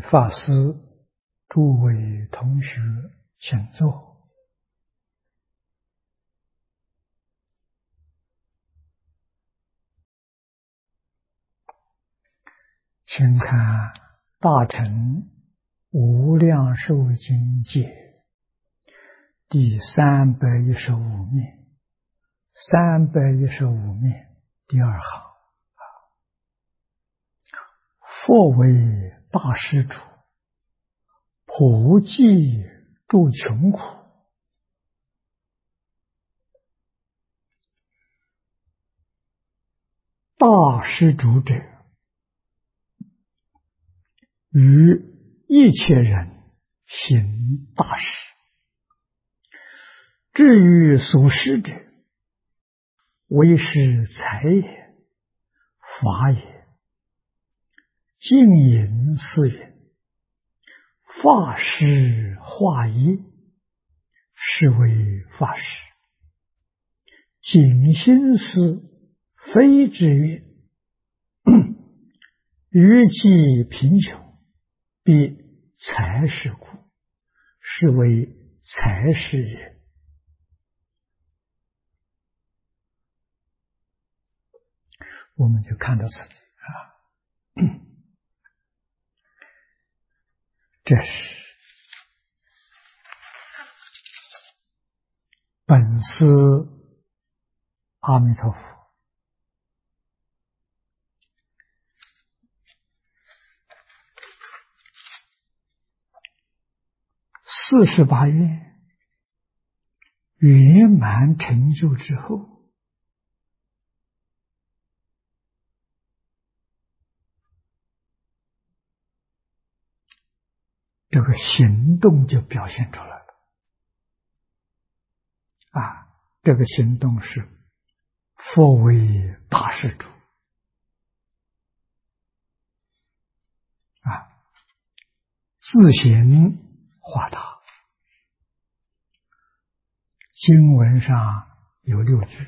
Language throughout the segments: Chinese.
法师、诸位同学，请坐。请看《大乘无量寿经解》第315面，315面第二行。佛为大施主，普济诸穷苦。大施主者，于一切人行大事。至于所施者，为是财也、法也。净隐寺云：法施化业，是为法施。谨心思非之曰：于既贫穷，必财施故，是为财施也。我们就看到此地啊。这是本师阿弥陀佛48愿圆满成就之后，这个行动就表现出来了啊！这个行动是佛为大施主啊，自行化大。经文上有6句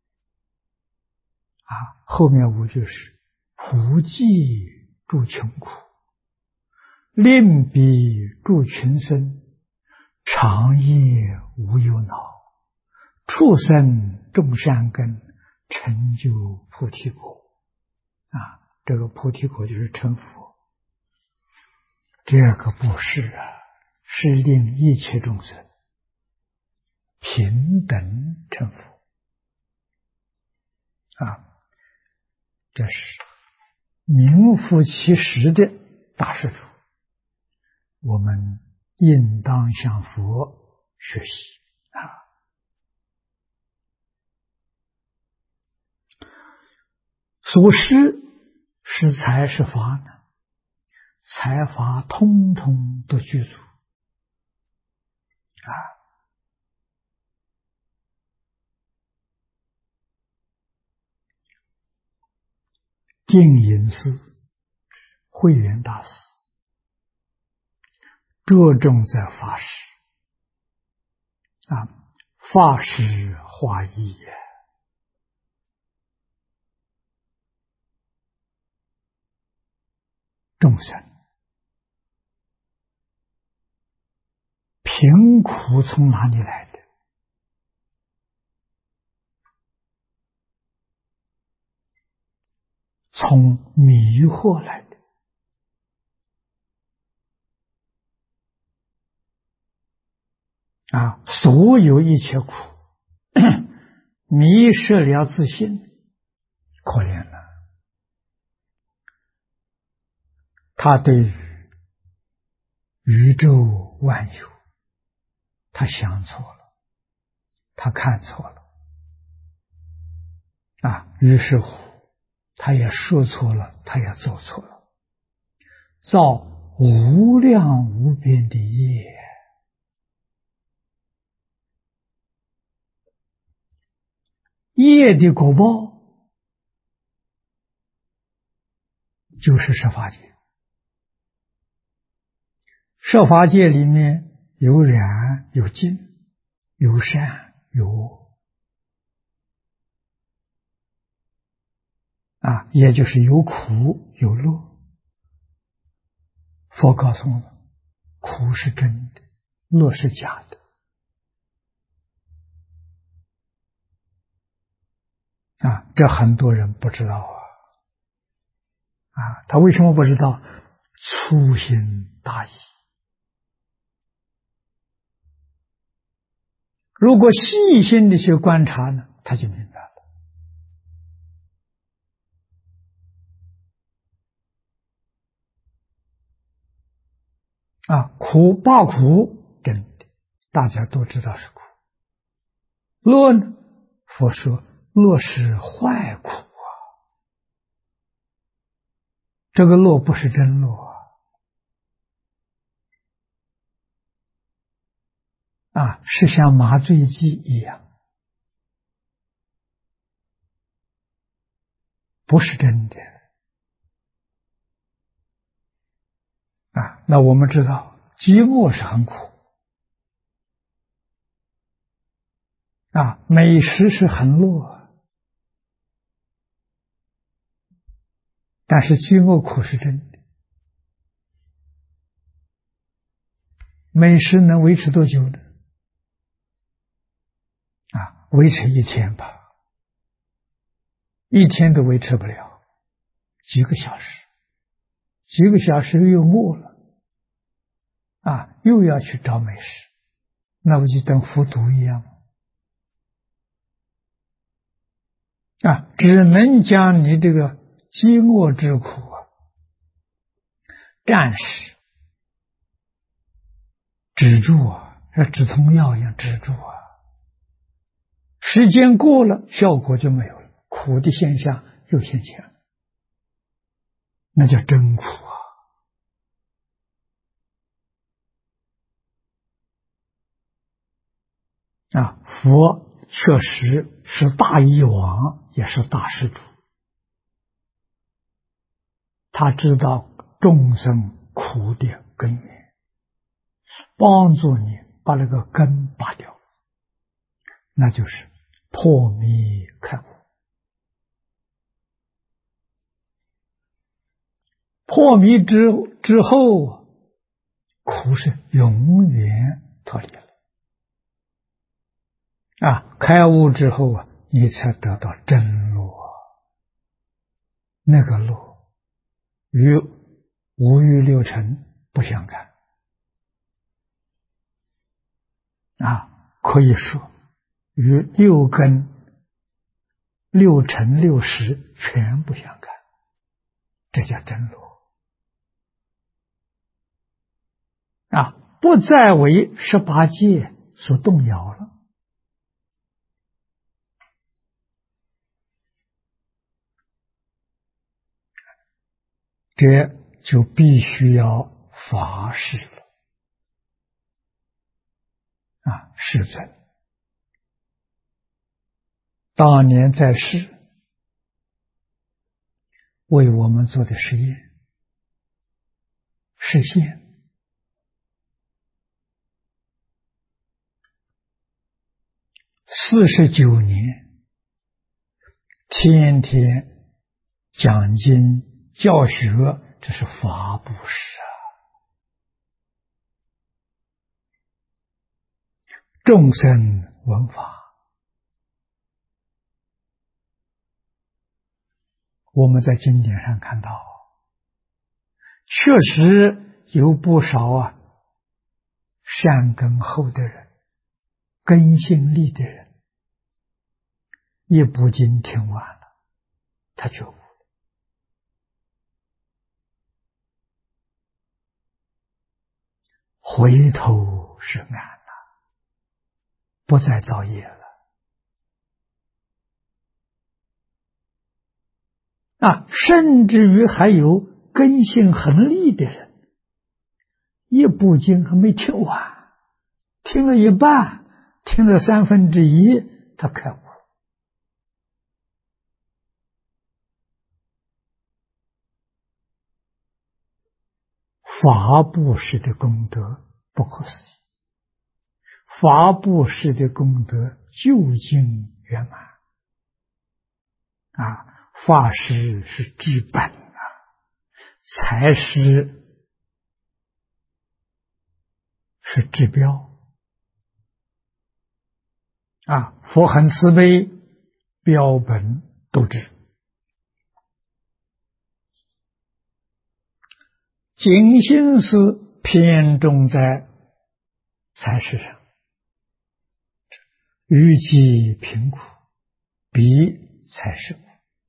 啊，后面5句是普济诸穷苦，令彼诸群生，长夜无忧恼，畜生种善根，成就菩提果啊！这个菩提果就是成佛。这个布施啊，是令一切众生平等成佛啊！这是名副其实的大施主。我们应当向佛学习啊！所施是财是法呢？财法通通都具足啊！净隐寺慧远大师着重在法施啊，法施化义也。众生贫苦从哪里来的？从迷惑来的啊！所有一切苦，迷失了自信，可怜了。他对于宇宙万有，他想错了，他看错了啊！于是乎，他也说错了，他也做错了，造无量无边的业。业的果报就是十法界。十法界里面有染有净，有善有恶啊，也就是有苦有乐。 佛告诉我们，苦是真的，乐是假的。这很多人不知道他为什么不知道？粗心大意。如果细心的去观察呢，他就明白了。苦报苦真的，大家都知道是苦。乐呢，佛说乐是坏苦这个乐不是真乐是像麻醉剂一样，不是真的那我们知道寂寞是很苦美食是很乐，但是寂寞苦是真的。美食能维持多久呢？维持一天吧，一天都维持不了，几个小时，几个小时又饿了又要去找美食，那不就等服毒一样吗？只能将你这个饥饿之苦暂时止住像止痛药一样止住时间过了，效果就没有了，苦的现象又现前了，那叫真苦佛确实是大医王，也是大施主，他知道众生苦的根源，帮助你把那个根拔掉，那就是破迷开悟。破迷之后，苦是永远脱离了开悟之后你才得到真路那个路与五欲六尘不相干可以说与六根六尘六识全不相干，这叫真路不再为18界所动摇了。这就必须要发誓了世尊当年在世为我们做的实验实现49年，天天讲经教学，这是法布施众生闻法。我们在经典上看到，确实有不少善根厚的人，根性利的人，一部经听完了，他觉悟了，回头是岸不再造业了甚至于还有根性很利的人，一部经还没听完，听了一半，听了1/3，他开悟了。法布施的功德不可思议，法布施的功德究竟圆满法施是治本才是是指标啊。佛很慈悲，标本度之。尽心思偏重在财事上，愚积贫苦，比财事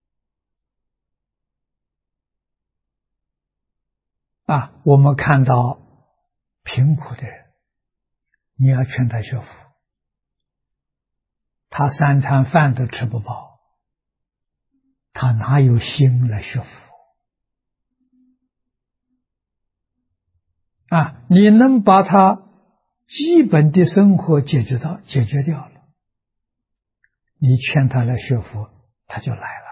啊。我们看到贫苦的人，你要劝他学佛，他三餐饭都吃不饱，他哪有心来学佛啊？你能把他基本的生活解决掉了，你劝他来学佛，他就来了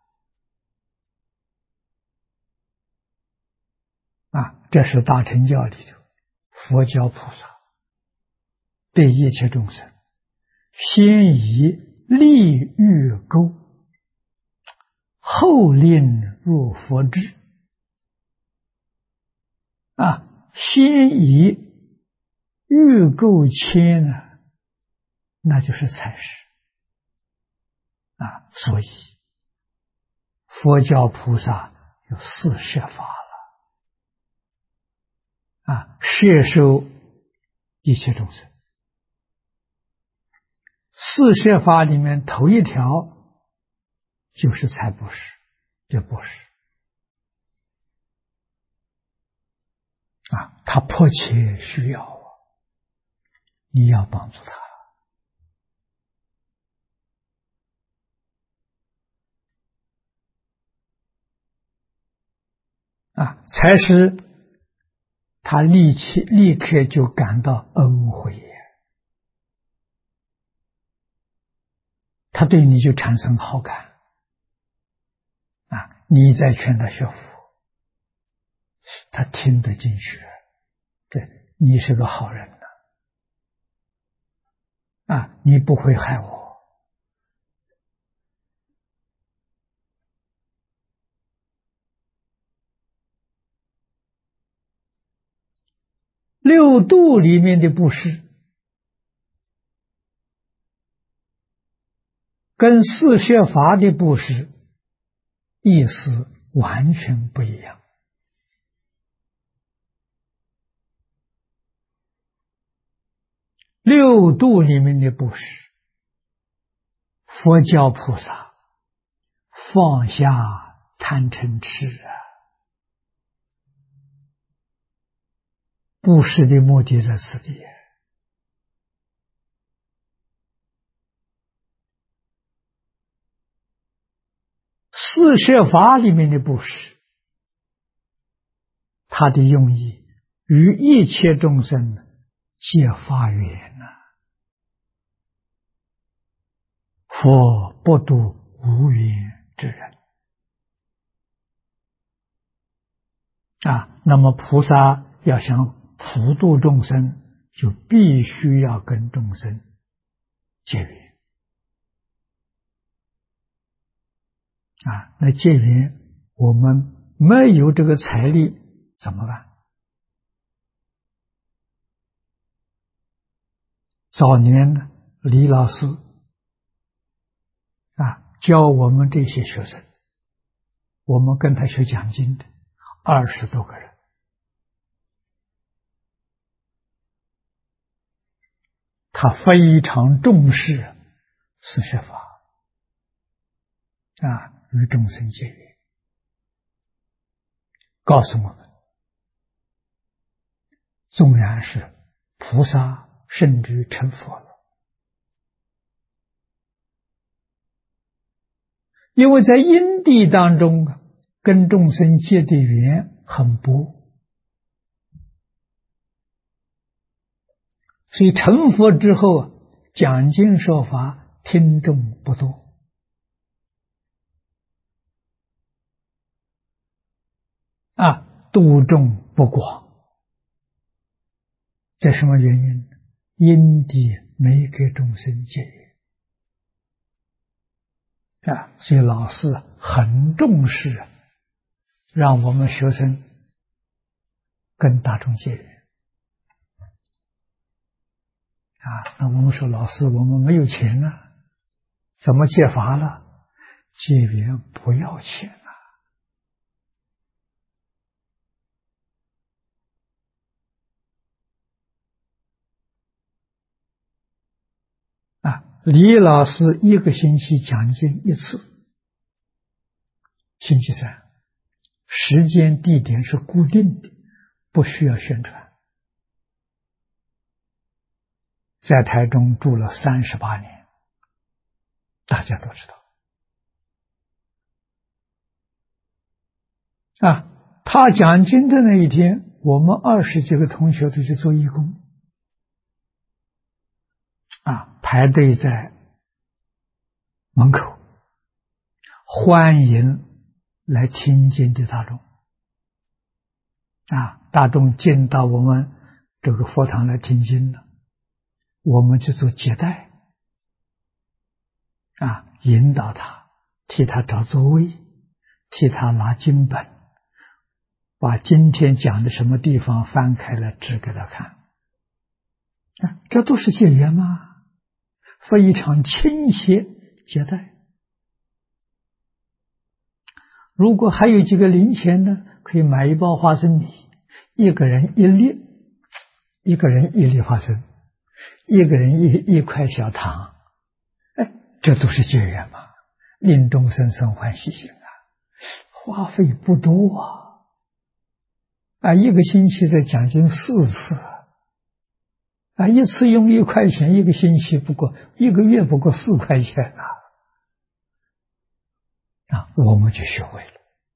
啊。这是大乘教里头佛教菩萨对一切众生先以利欲钩，后令入佛智啊。先以欲钩牵呢，那就是财事啊。所以佛教菩萨有四摄法了啊，摄受一切众生。四摄法里面头一条就是财布施，这布施啊，他迫切需要啊，你要帮助他啊。财施他立刻就感到恩惠，他对你就产生好感啊。你再劝他学佛，他听得进去，对，你是个好人啊，你不会害我。六度里面的布施跟四摄法的布施意思完全不一样。六度里面的布施，佛教菩萨放下贪嗔痴啊，布施的目的在此地。四摄法里面的布施，它的用意与一切众生皆发愿佛不度无缘之人啊。那么菩萨要想普度众生，就必须要跟众生结缘啊。那结缘我们没有这个财力怎么办？早年呢，李老师教我们这些学生，我们跟他学讲经的20多个人，他非常重视四摄法与众生结缘，告诉我们，纵然是菩萨甚至成佛了，因为在因地当中跟众生结的缘很薄，所以成佛之后讲经说法听众不多度众不广。这什么原因？因地没给众生结缘所以老师很重视让我们学生跟大众结缘那我们说老师，我们没有钱呢，怎么戒法了？戒缘不要钱李老师一个星期讲经一次，星期三，时间地点是固定的，不需要宣传。在台中住了38年，大家都知道。他讲经的那一天，我们20几个同学都去做义工，排队在门口，欢迎来听经的大众。大众进到我们这个佛堂来听经了，我们就做接待，引导他，替他找座位，替他拿经本，把今天讲的什么地方翻开来指给他看。这都是结缘吗？非常亲切接待。如果还有几个零钱呢，可以买一包花生米，一个人一粒，一个人一粒花生，一个人一块小糖，这都是结缘嘛，令众生生欢喜心花费不多一个星期在讲经4次一次用1块钱，一个星期不过，1个月不过4块钱我们就学会了。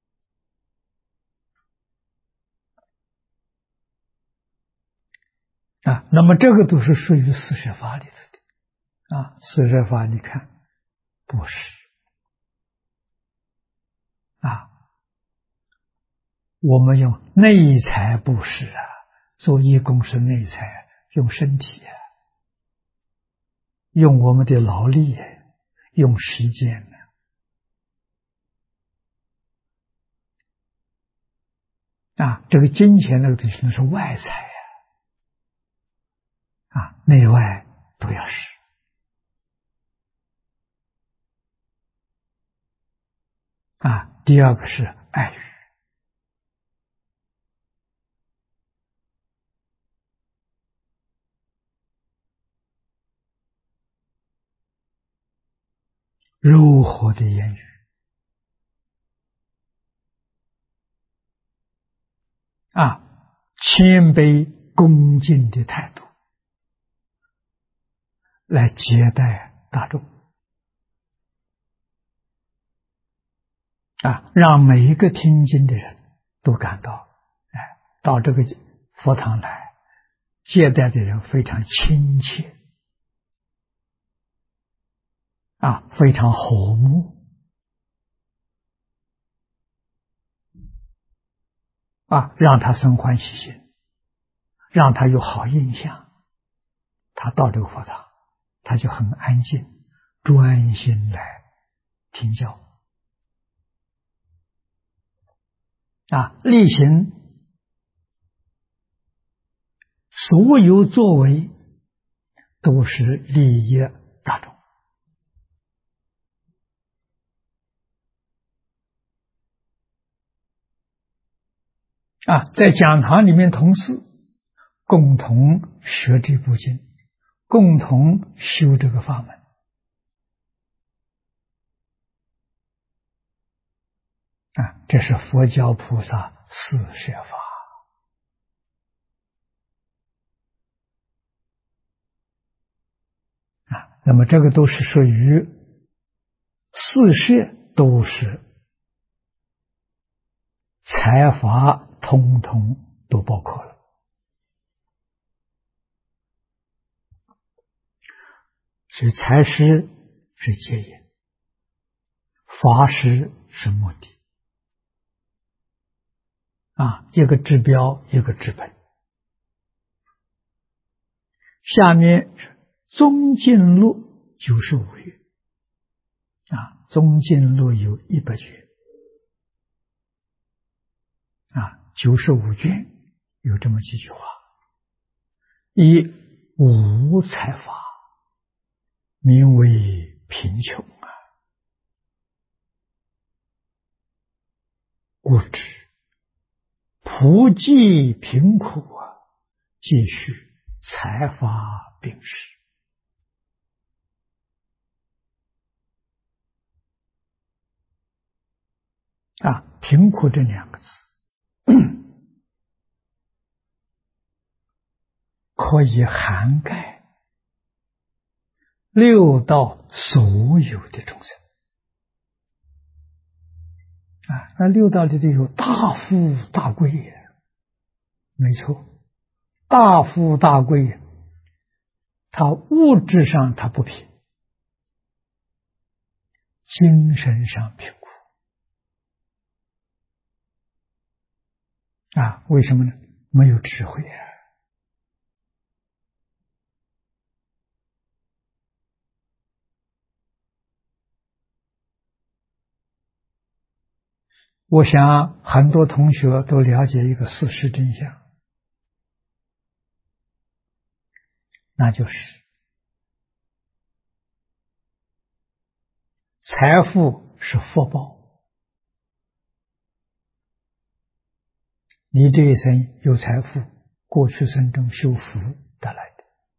那么这个都是属于四摄法里头的四摄法你看布施我们用内财布施做义工是内财，用身体用我们的劳力用时间这个金钱那个东西那是外财内外都要施第二个是爱语柔和的言语谦卑恭敬的态度来接待大众让每一个听经的人都感到到这个佛堂来接待的人非常亲切非常和睦让他生欢喜心，让他有好印象，他到这个佛堂他就很安静专心来听教例行所有作为都是利益大众在讲堂里面同事共同学这部经，共同修这个法门这是佛教菩萨四摄法那么这个都是属于四摄，都是财法通通都包括了。所以财施是戒业，法施是目的一个治标，一个治本。下面宗经录95卷宗经录有100卷95卷有这么几句话：一、 无财法，名为贫穷啊。故知普济贫苦啊，皆须财法并施。贫苦这两个字可以涵盖六道所有的众生那六道里头有大富大贵呀，没错，大富大贵，他物质上他不贫，精神上贫苦为什么呢？没有智慧啊。我想很多同学都了解一个事实真相，那就是财富是福报。你这一生有财富，过去生中修福得来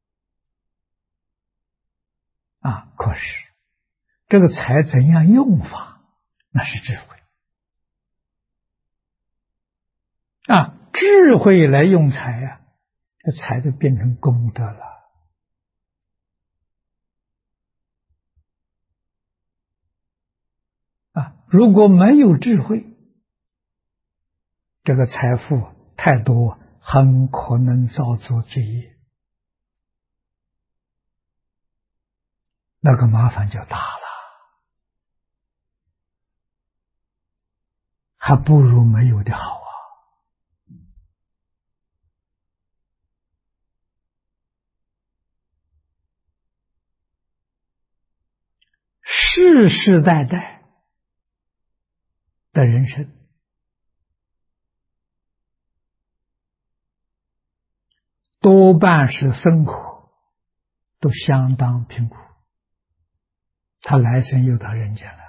的可是这个财怎样用法，那是智慧智慧来用财这财就变成功德了如果没有智慧，这个财富太多，很可能造作罪业，那个麻烦就大了，还不如没有的好世世代代的人生多半是生活都相当贫苦，他来生又到人间来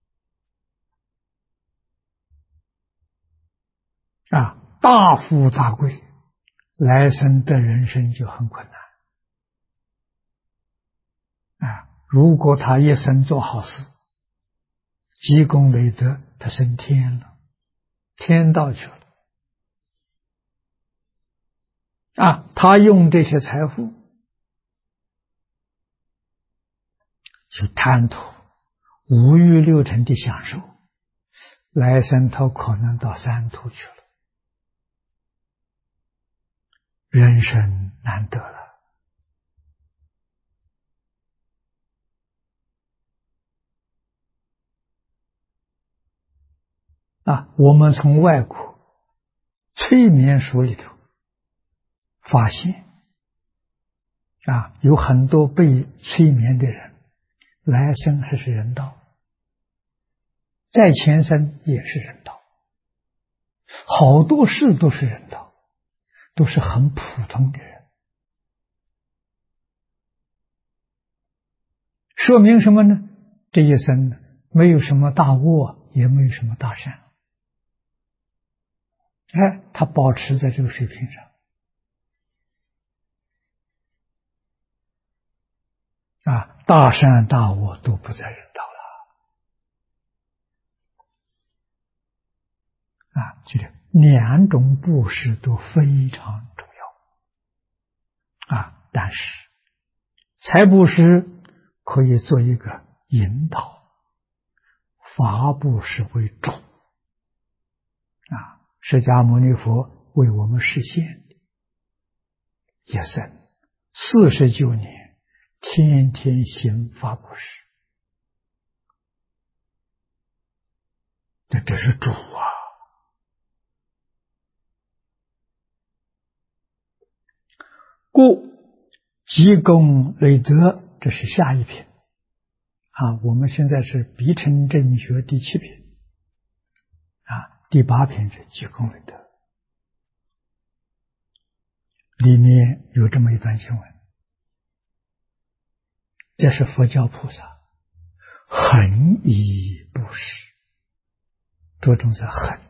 了大富大贵，来生的人生就很困难如果他一生做好事，积功累德，他升天了，天道去了他用这些财富去贪图五欲六尘的享受，来生他可能到三途去了，人生难得了我们从外国催眠书里头发现有很多被催眠的人来生还是人道，在前生也是人道，好多事都是人道，都是很普通的人，说明什么呢？这一生没有什么大恶，也没有什么大善他保持在这个水平上大善大恶都不在人道了这两种布施都非常重要但是财布施可以做一个引导，法布施为主释迦牟尼佛为我们实现一生49年，天天行法布施，这是主故积功累德，这是下一品我们现在是必成正觉第7品第8品是积功累德，里面有这么一段经文这是佛教菩萨恒以布施，着重在恒，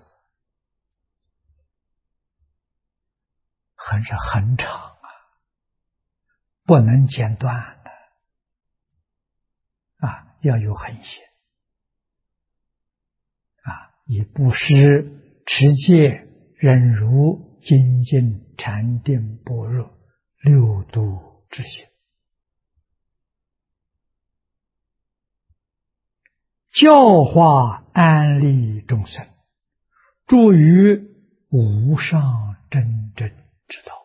恒是恒长啊，不能间断的啊，要有恒心啊，以布施、持戒、忍辱、精进、禅定、般若六度之行，教化安利众生，助于无上真正之道。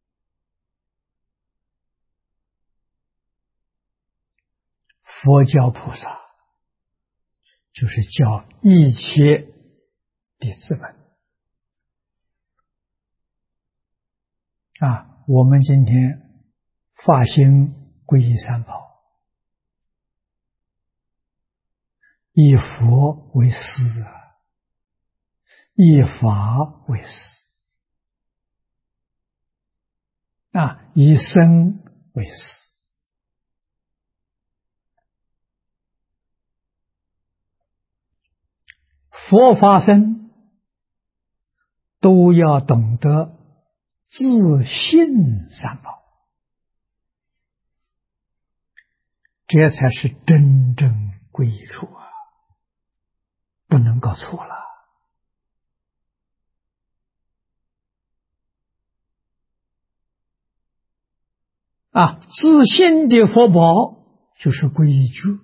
佛教菩萨就是教一切弟子们啊，我们今天发心皈依三宝，以佛为师啊，以法为师啊，以身为师。佛法僧都要懂得自信三宝，这才是真正皈依处啊，不能搞错了啊！自信的佛宝就是皈依觉。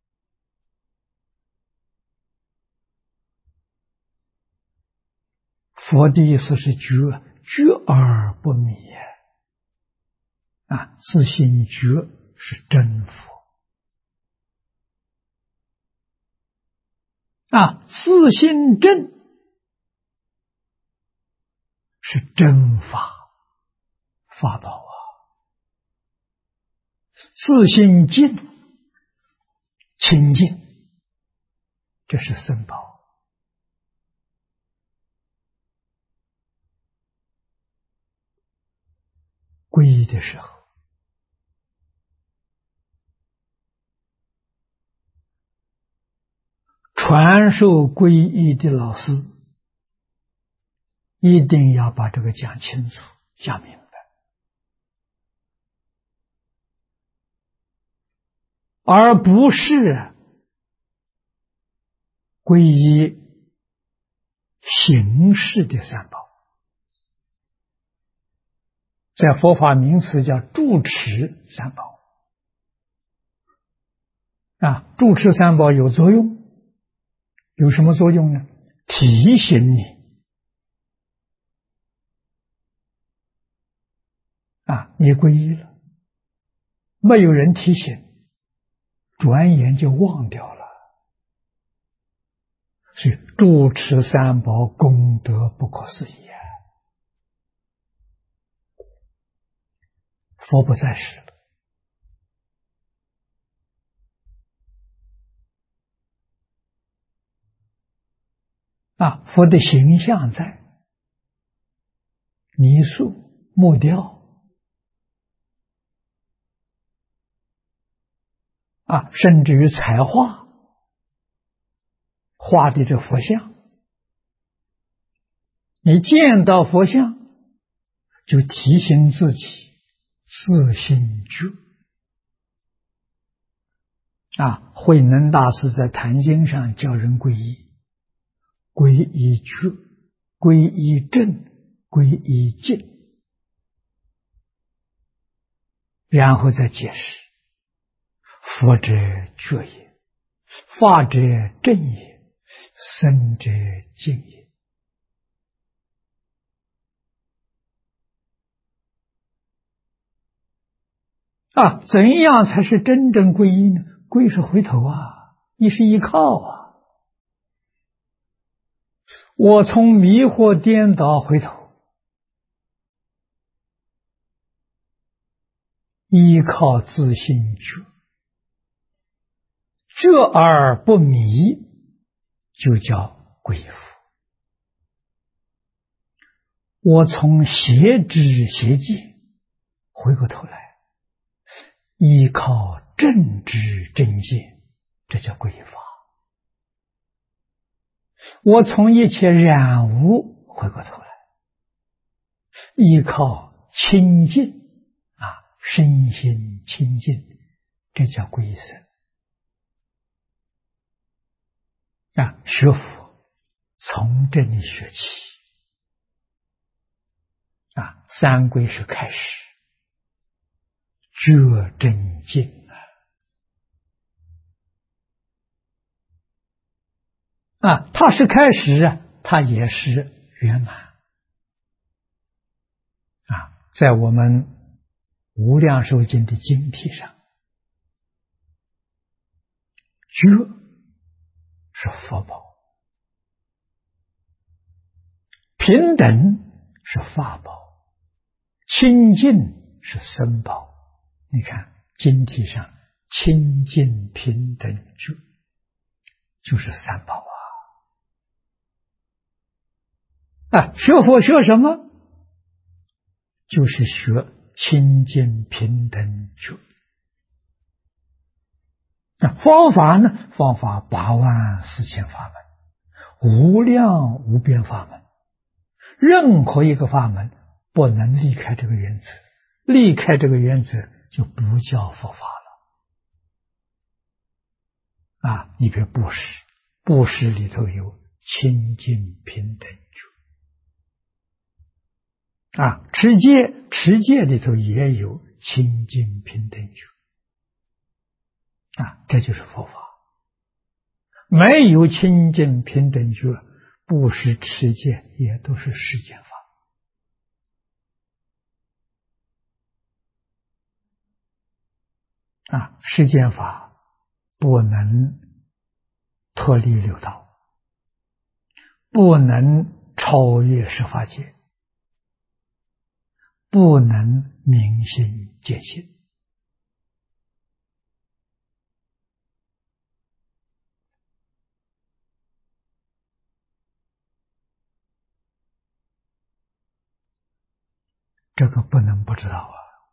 佛的意思是觉，觉而不迷啊！自信觉是真佛啊，自信正是真法，法宝啊！自信净清净，这是僧宝。皈依的时候，传授皈依的老师一定要把这个讲清楚、讲明白，而不是皈依形式的三宝。在佛法名词叫住持三宝啊，住持三宝有作用，有什么作用呢？提醒你啊，你皈依了，没有人提醒，转眼就忘掉了。所以住持三宝功德不可思议啊！佛不在世了啊，佛的形象在，泥塑、木雕啊，甚至于彩画画的这佛像，你见到佛像就提醒自己自信觉啊。慧能大师在《坛经》上教人皈依，皈依觉，皈依正，皈依净，然后再解释：佛者觉也，法者正也，僧者净也。啊，怎样才是真正皈依呢？皈是回头啊，依是依靠啊。我从迷惑颠倒回头，依靠自信觉，觉而不迷，就叫皈依佛。我从邪知邪见回过头来，依靠正知正见，这叫归法。我从一切染污回过头来，依靠清净身心清净，这叫归生。学佛从这里学起。三归是开始，觉真净它是开始它也是圆满在我们无量寿经的经题上，觉是佛宝，平等是法宝，清净是僧宝。你看经题上清净平等觉就是三宝学佛学什么？就是学清净平等觉。方法呢？方法84000法门，无量无边法门，任何一个法门不能离开这个原则，离开这个原则就不叫佛法了你比如布施，布施里头有清净平等觉持戒，持戒里头也有清净平等觉这就是佛法。没有清净平等觉，布施持戒也都是世间法世间法不能脱离六道，不能超越十法界，不能明心见性这个不能不知道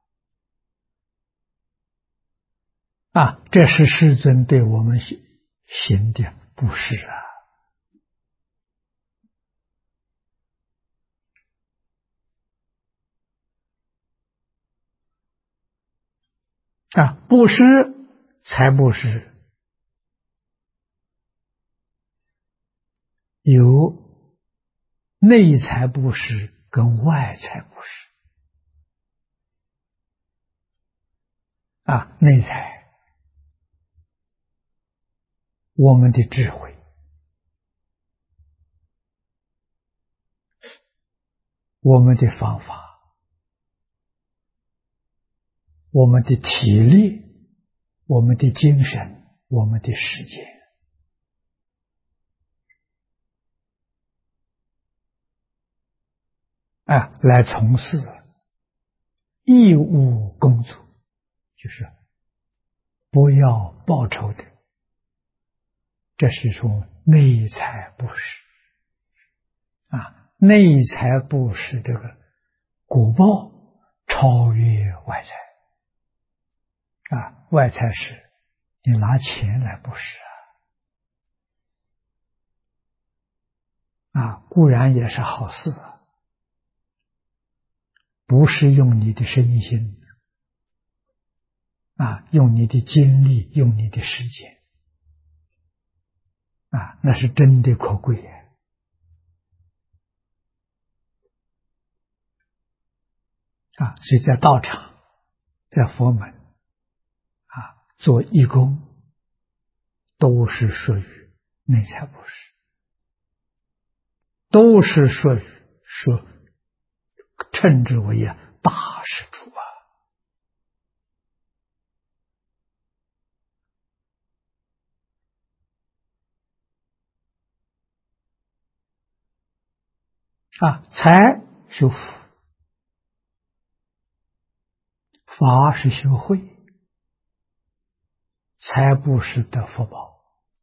这是世尊对我们行的布施布施财布施有内财布施跟外财布施内财我们的智慧，我们的方法，我们的体力，我们的精神，我们的时间来从事义务工作，就是不要报酬的，这是从内财布施内财布施这个果报超越外财外财是你拿钱来布施固然也是好事不是用你的身心用你的精力，用你的时间那是真的可贵所以在道场，在佛门做义工都是属于内财布施，都是属于称之为大施主财修福，法是修慧，财布施得福报，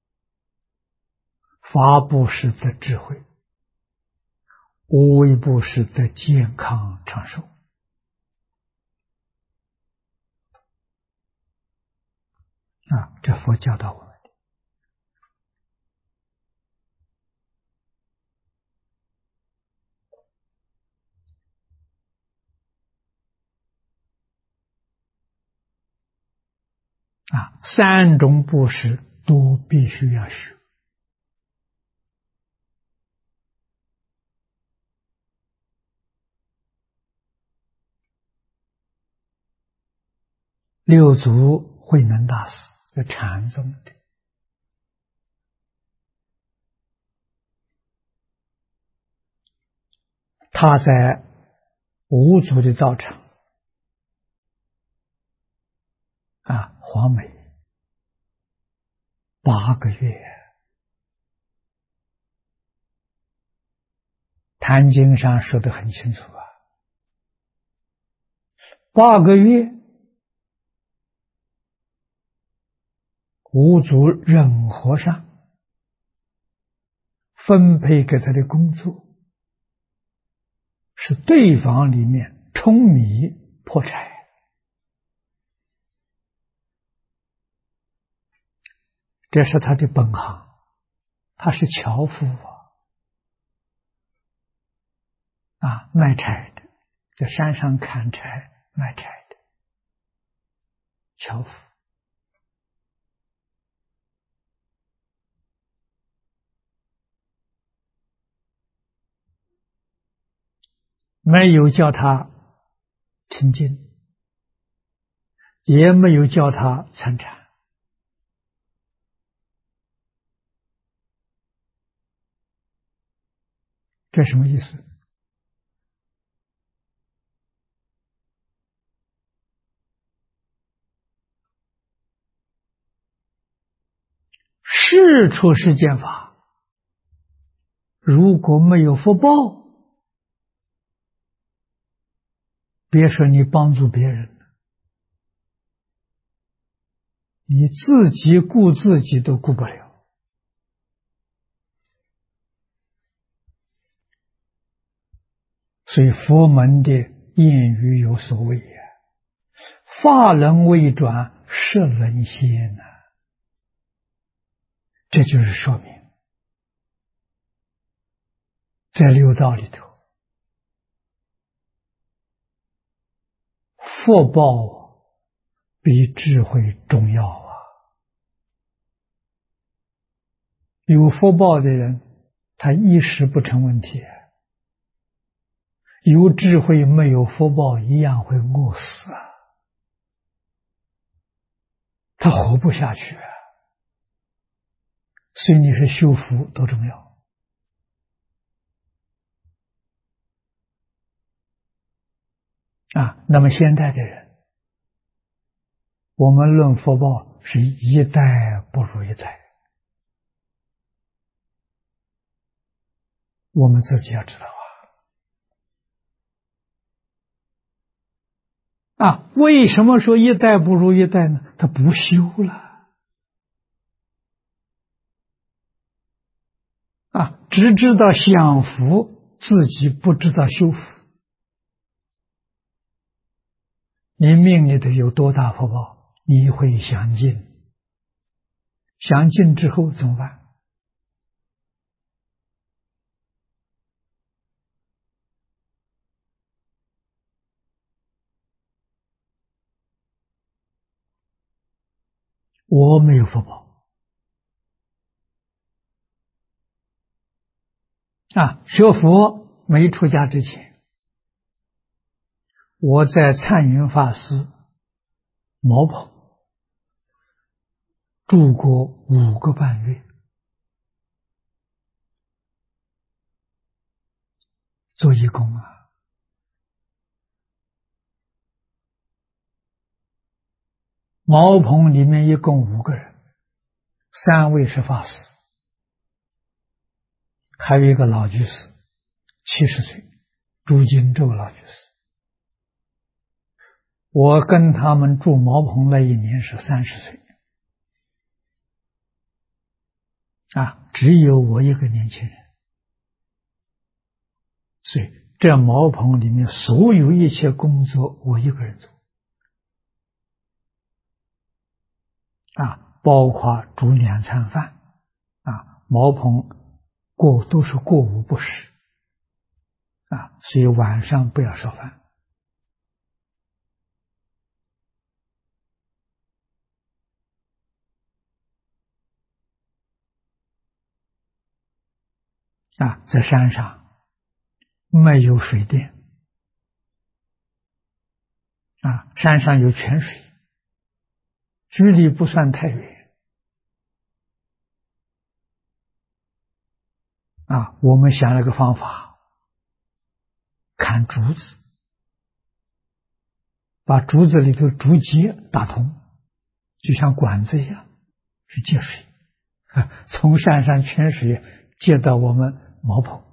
法布施得智慧，无为布施得健康长寿这佛教导我们三种布施都必须要学。六祖慧能大师是禅宗的，他在五祖的道场黄梅8个月，坛经上说得很清楚8个月，五祖任和尚分配给他的工作是对房里面舂米破柴，这是他的本行，他是樵夫卖柴的，在山上砍柴卖柴的樵夫。没有叫他听经，也没有叫他参禅，这什么意思？事出世间法，如果没有福报，别说你帮助别人了，你自己顾自己都顾不了。所以佛门的谚语有所谓法轮未转十轮仙这就是说明在六道里头，福报比智慧重要有福报的人，他一时不成问题，有智慧没有福报一样会饿死他活不下去所以你是修福多重要那么现在的人，我们论福报是一代不如一代，我们自己要知道为什么说一代不如一代呢？他不修了只知道享福，自己不知道修福。你命里头有多大福报，你会享尽，享尽之后怎么办？我没有福报学佛没出家之前，我在灿云法师茅棚住过5个半月，做义工茅棚里面一共5个人，3位是法师，还有一个老居士，70岁，朱金洲老居士。我跟他们住茅棚那一年是30岁只有我一个年轻人，所以这茅棚里面所有一切工作我一个人做包括煮2餐饭，茅棚都是过午不食，所以晚上不要烧饭。在山上没有水电，山上有泉水，距离不算太远，我们想了个方法，砍竹子，把竹子里头竹节打通，就像管子一样去接水，从山上泉水接到我们茅棚，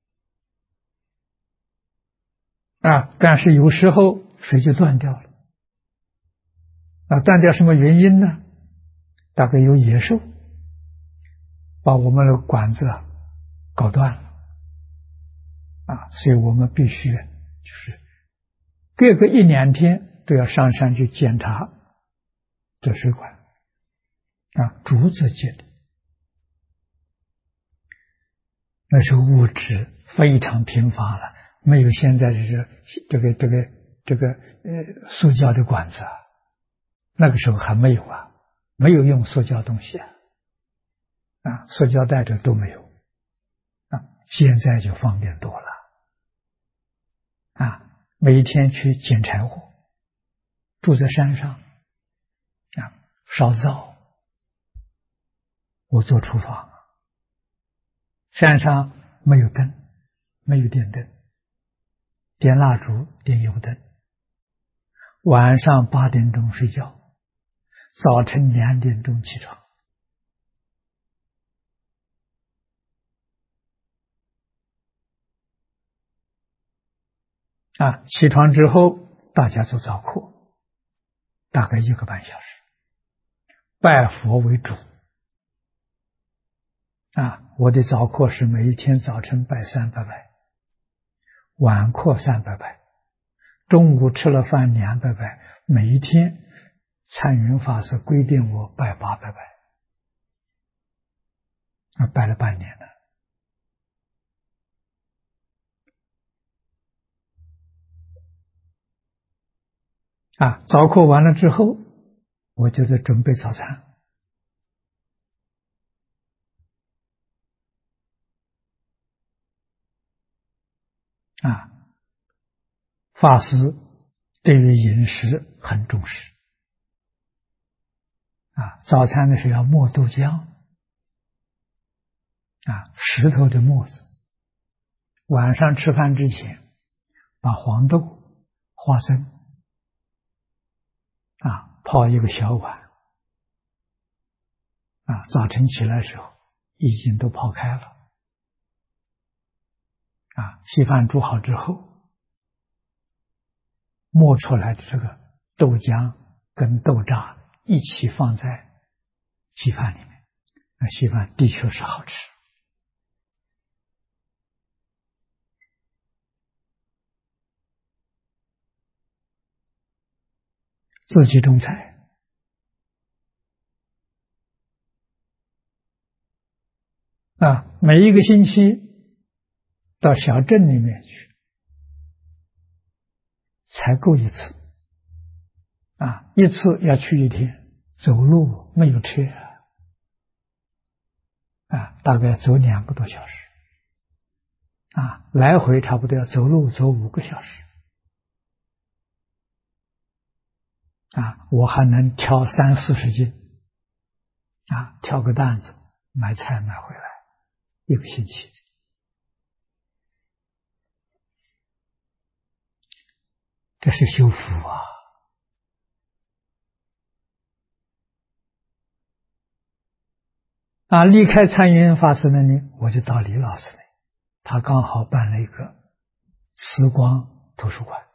但是有时候水就断掉了，断掉什么原因呢？大概有野兽把我们的管子搞断了，所以我们必须就是隔个1-2天都要上山去检查这水管，竹子接的，那时候物质非常贫乏了，没有现在这个塑胶的管子，那个时候还没有没有用塑胶东西塑胶袋这都没有现在就方便多了每天去捡柴火，住在山上烧灶，我做厨房，山上没有灯，没有电灯，点蜡烛，点油灯，晚上8点钟睡觉，早晨2点钟起床，起床之后大家做早课，大概1个半小时，拜佛为主我的早课是每一天早晨拜300拜，晚课300拜，中午吃了饭200拜，每一天参云法师规定我拜800拜，拜了半年了。早课完了之后，我就在准备早餐。法师对于饮食很重视。早餐的时候要磨豆浆，石头的磨子。晚上吃饭之前，把黄豆、花生泡1个小碗，早晨起来的时候已经都泡开了。稀饭煮好之后，磨出来的这个豆浆跟豆渣一起放在稀饭里面，那稀饭的确是好吃。自己种菜，每一个星期到小镇里面去采购一次，一次要去1天，走路没有车大概走2个多小时，来回差不多要走路走5个小时，我还能挑30-40斤，挑个担子买菜买回来，1个星期。这是修福离开参云法师那里，我就到李老师那里，他刚好办了一个慈光图书馆，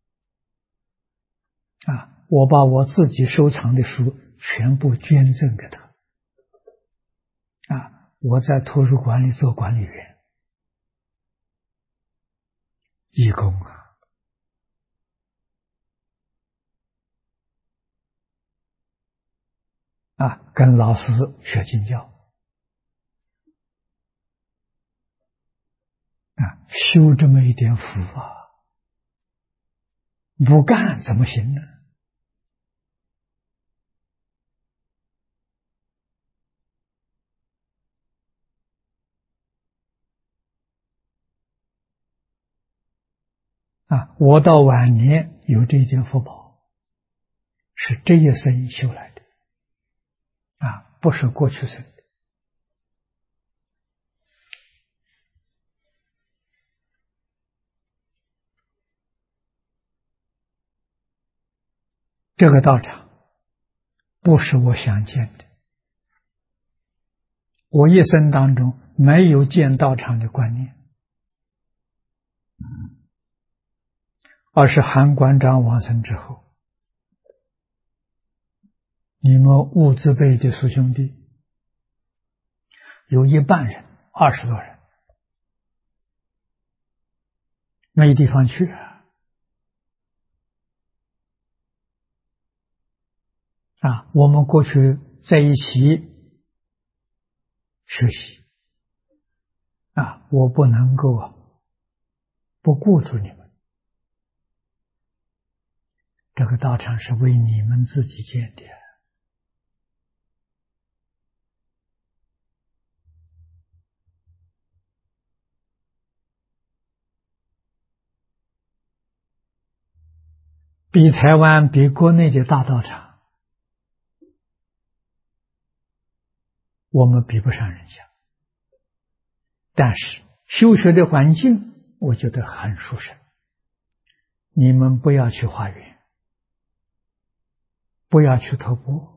我把我自己收藏的书全部捐赠给他，我在图书馆里做管理员，义工跟老师学经教，修这么一点福不干怎么行呢？我到晚年有这一点福报，是这一生修来的，不是过去生的。这个道场不是我想建的，我一生当中没有建道场的观念，而是韩馆长往生之后，你们物资辈的师兄弟有一半人，20多人没地方去我们过去在一起学习我不能够不顾住你们。这个道场是为你们自己建的，比台湾比国内的大道场我们比不上人家，但是修学的环境我觉得很殊胜。你们不要去花园，不要去头部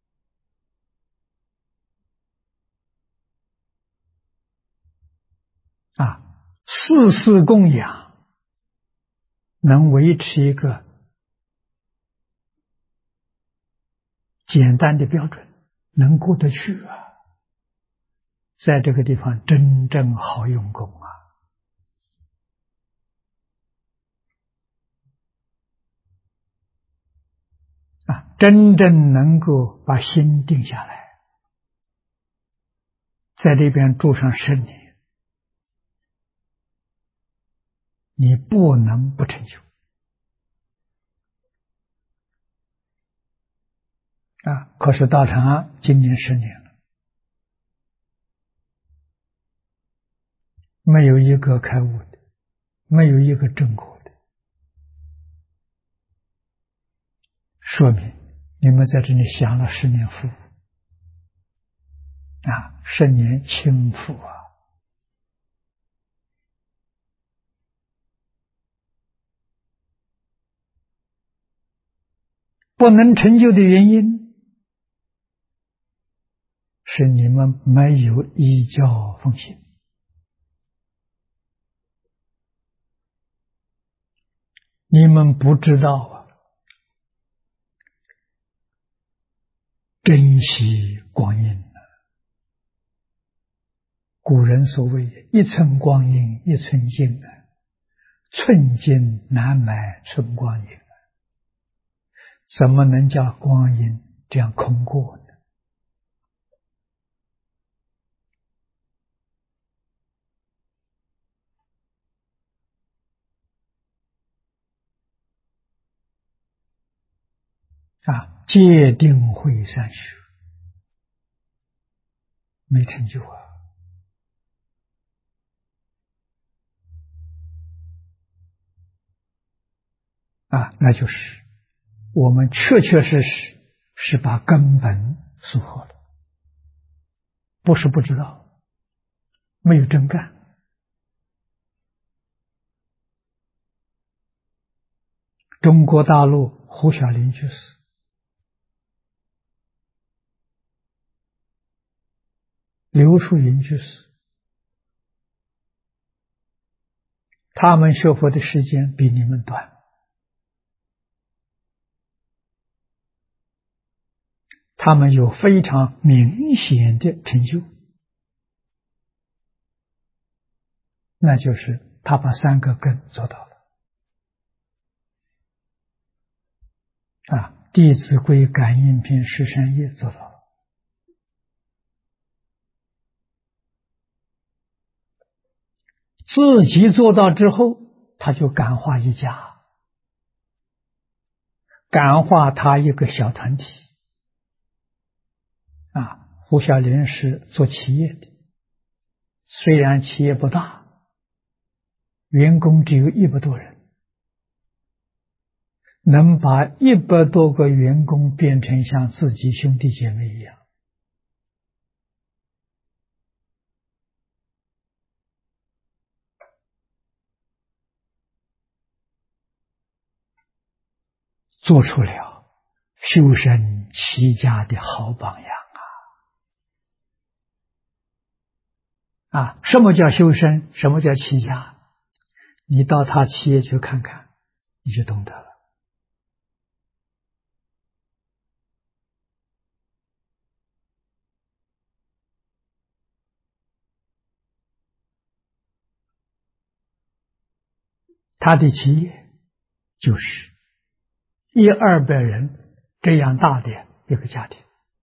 世事供养能维持一个简单的标准，能过得去在这个地方真正好用功真正能够把心定下来，在这边住上10年，你不能不成就可是道场今年10年了，没有一个开悟的，没有一个正果的，说明你们在这里享了10年福10年轻福不能成就的原因是你们没有依教奉行，你们不知道珍惜光阴。古人所谓一寸光阴一寸金寸金难买寸光阴怎么能叫光阴这样空过呢？戒定慧三学没成就那就是我们确确实实是把根本疏忽了，不是不知道，没有真干。中国大陆胡小林居士，刘树云居士，他们学佛的时间比你们短，他们有非常明显的成就，那就是他把3个根做到了弟子规、感应篇、十善业做到了自己做到之后，他就感化一家，感化他一个小团体。胡小林是做企业的，虽然企业不大，员工只有100多人，能把100多个员工变成像自己兄弟姐妹一样，做出了修身齐家的好榜样什么叫修身？什么叫齐家？你到他企业去看看，你就懂得了。他的企业就是100-200人这样大的一个家庭，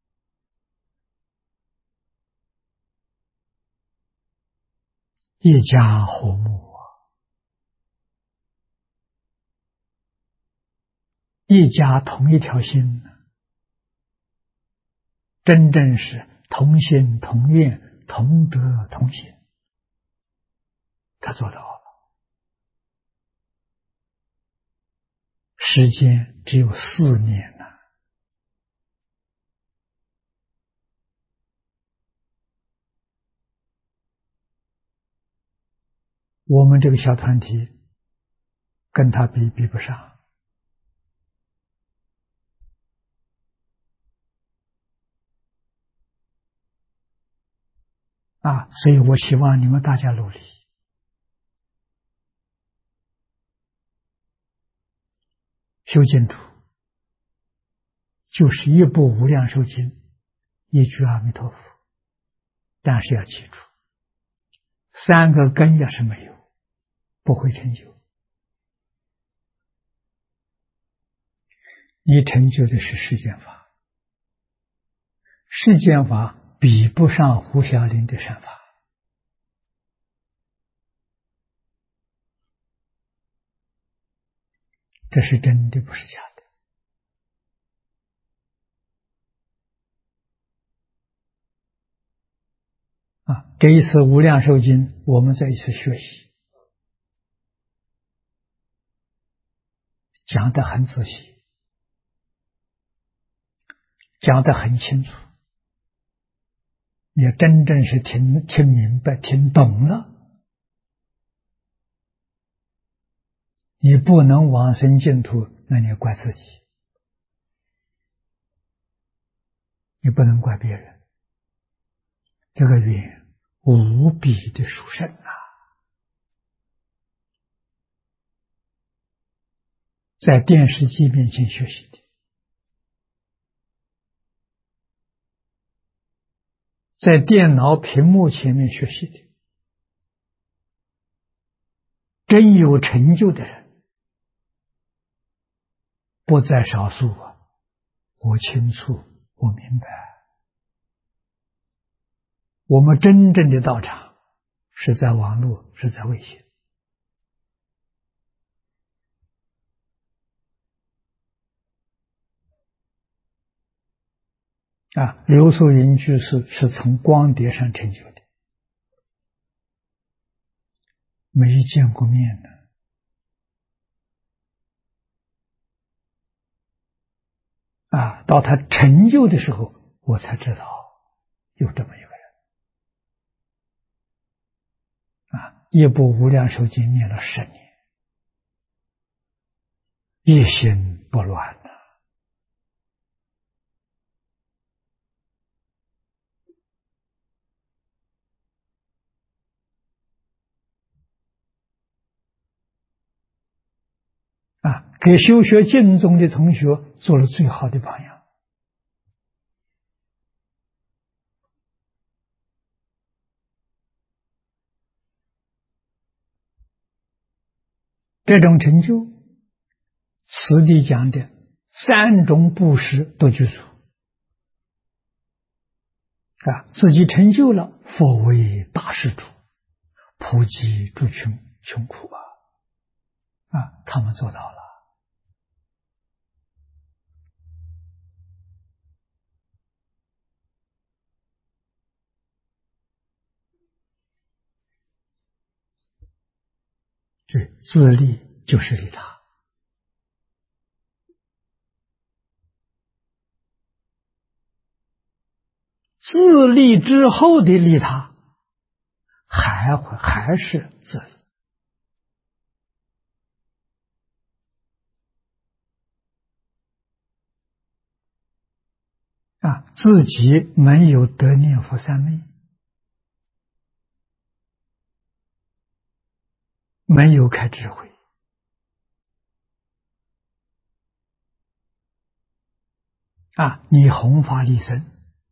一家和睦一家同一条心，真正是同心同愿同德同行，他做到了。时间只有4年了。我们这个小团体跟他比不上所以我希望你们大家努力，修净土就是一部无量寿经，一句阿弥陀佛，但是要记住3个根要是没有，不会成就。你成就的是世间法，世间法比不上胡小林的善法。这是真的，不是假的。这一次无量寿经，我们再一次学习，讲得很仔细，讲得很清楚，也真正是听明白、听懂了。你不能往生净土，那你怪自己，你不能怪别人。这个缘无比的殊胜在电视机面前学习的，在电脑屏幕前面学习的，真有成就的人不在少数我清楚，我明白。我们真正的道场是在网络，是在微信。刘素云居士是从光碟上成就的，没见过面的。到他成就的时候，我才知道有这么一个人。一部无量寿经念了10年，一心不乱给修学净宗的同学做了最好的榜样。这种成就，此地讲的3种布施都具足。自己成就了，佛为大施主， 普济诸穷苦他们做到了。对，自利就是利他。自利之后的利他，还是自利自己没有得念佛三昧，没有开智慧你弘法利生，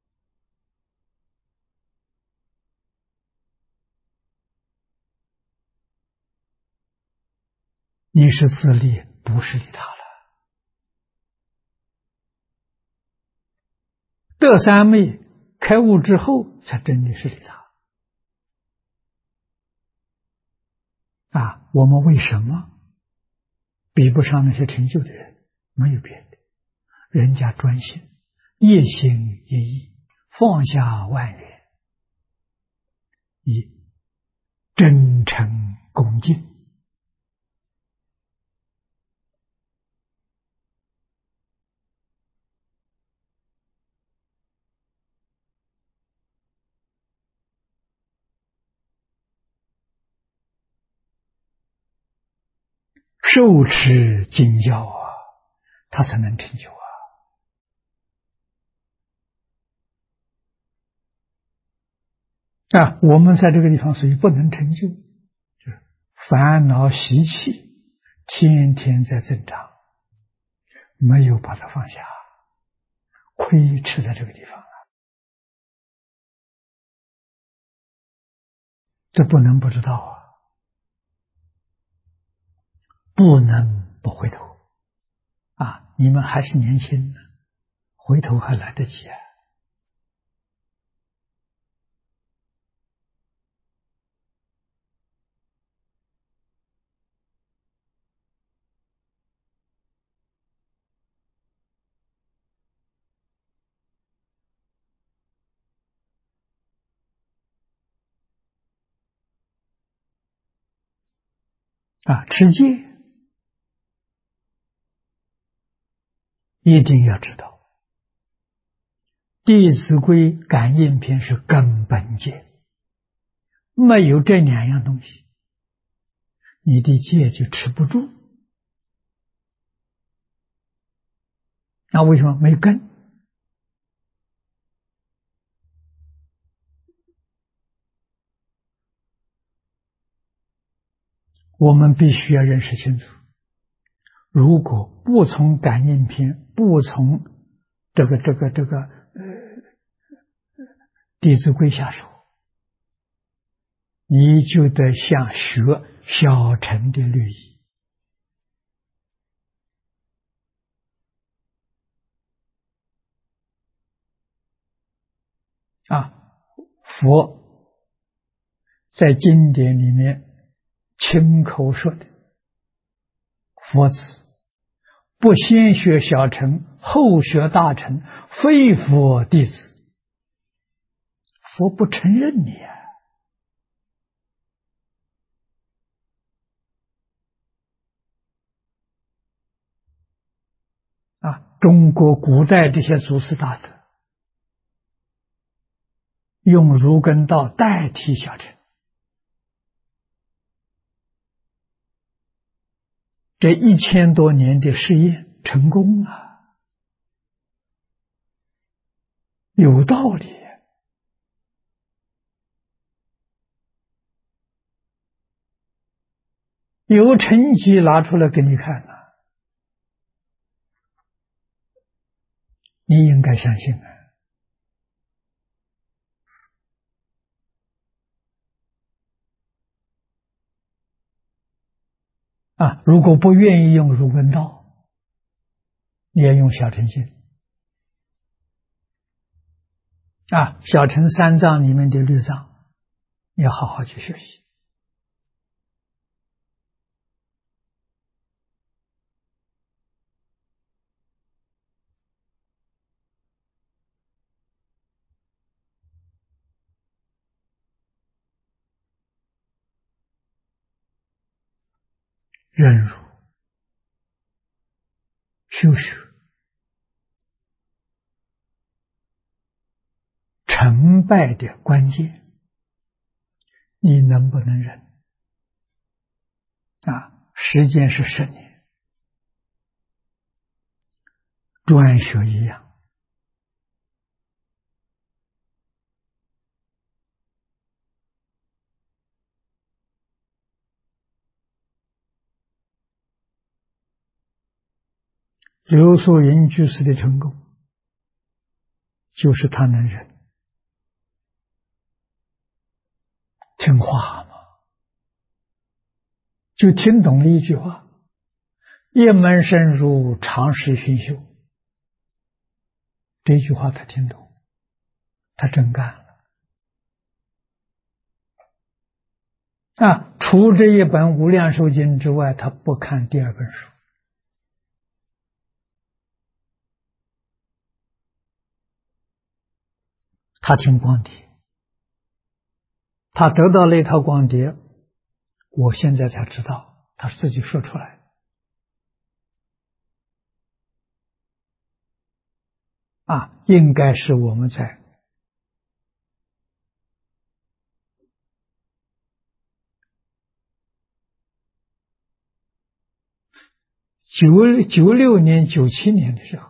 你是自利，不是利他了。得三昧开悟之后，才真的是利他我们为什么比不上那些成就的人？没有别的，人家专心，一心一意，放下万缘，以真诚恭敬受持经教他才能成就我们在这个地方属于不能成就，就是烦恼习气天天在增长，没有把它放下，亏吃在这个地方了。这不能不知道不能不回头你们还是年轻的，回头还来得及持戒一定要知道，弟子规感应篇是根本戒，没有这两样东西，你的戒就持不住。那为什么没根？我们必须要认识清楚，如果不从感应篇，不从这个弟子规下手，你就得像学小乘的律仪佛在经典里面亲口说的佛子，不先学小乘，后学大乘，非佛弟子。佛不承认你中国古代这些祖师大德用儒艮道代替小乘，这1000多年的试验成功了，有道理。有成绩拿出来给你看你应该相信如果不愿意用儒艮道，你也用小乘经小乘三藏里面的律藏，你要好好去学习忍辱、修学、成败的关键，你能不能忍？时间是10年，专学一样。刘素云居士的成功，就是他能忍，听话嘛，就听懂了一句话：一门深入，常识熏修。这句话他听懂，他真干了。除这一本《无量寿经》之外，他不看第二本书。他听光碟，他得到那套光碟，我现在才知道，他是自己说出来的。应该是我们在96年、97年的时候，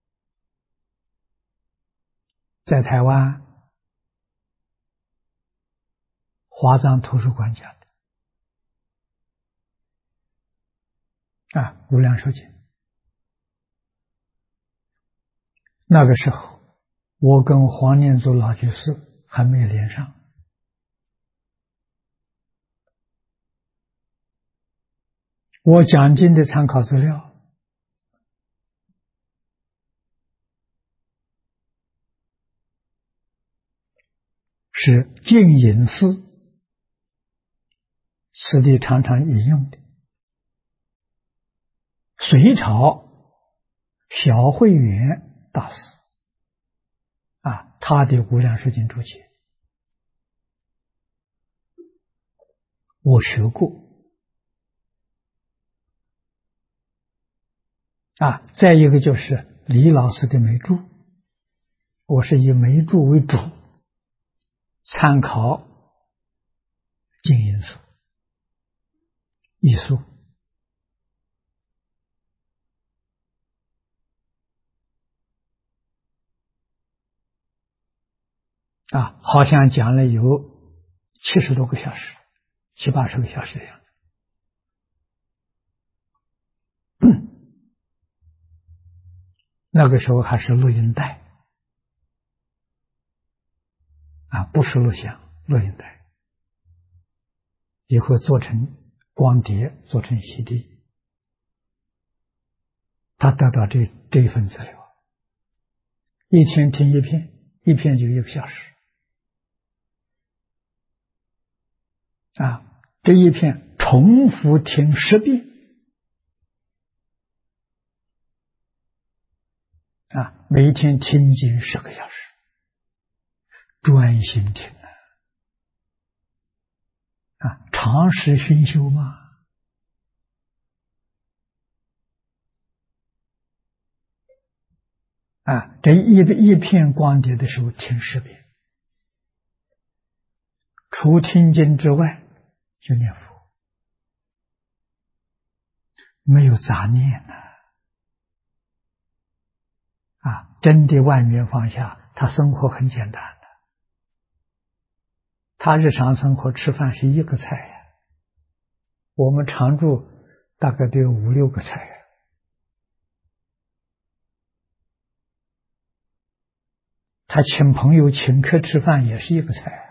在台湾华藏图书馆讲的《无量寿经》。那个时候，我跟黄念祖老居士还没连上。我讲经的参考资料是净隐寺此地常常引用的隋朝小慧远大师他的《无量寿经》注解，我学过再一个就是李老师的梅注，我是以梅注为主，参考净隐寺译述好像讲了有70多个小时，70、80个小时的样子。那个时候还是录音带不是录像，录音带以后做成光碟，做成 CD。他得到这一份资料，一天听一篇，一篇就1个小时这一篇重复听10遍每一天听经10个小时，专心听常识熏修嘛。这一片光碟的时候听10遍，除听经之外就念佛，没有杂念真的万缘放下，他生活很简单的。他日常生活吃饭是1个菜我们常住大概都有5、6个菜他请朋友请客吃饭也是1个菜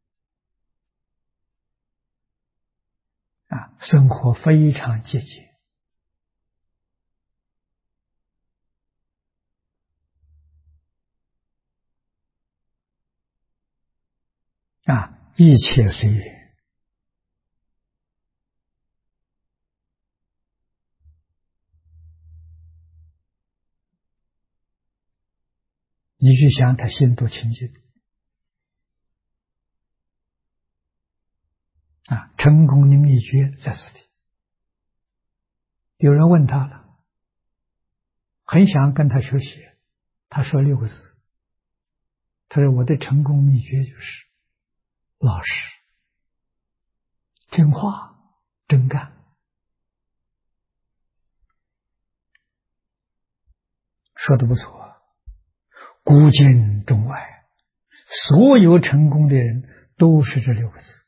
生活非常节俭一切随缘。你去想他心多清净成功的秘诀在此地有人问他了，很想跟他学习，他说6个字，他说我的成功秘诀就是老实、听话、真干。说的不错啊，古今中外，所有成功的人都是这6个字。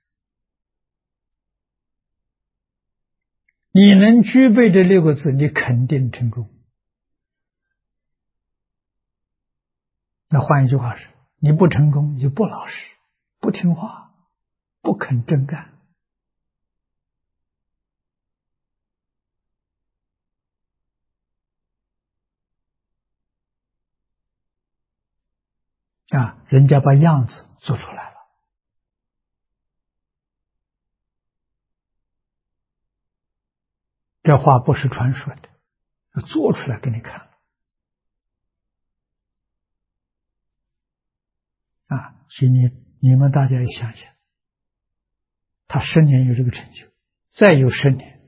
你能具备这6个字，你肯定成功。那换一句话是，你不成功，你就不老实、不听话、不肯真干。啊，人家把样子做出来了，这话不是传说的，做出来给你看。啊，所以你们大家也想想，他10年有这个成就，再有10年，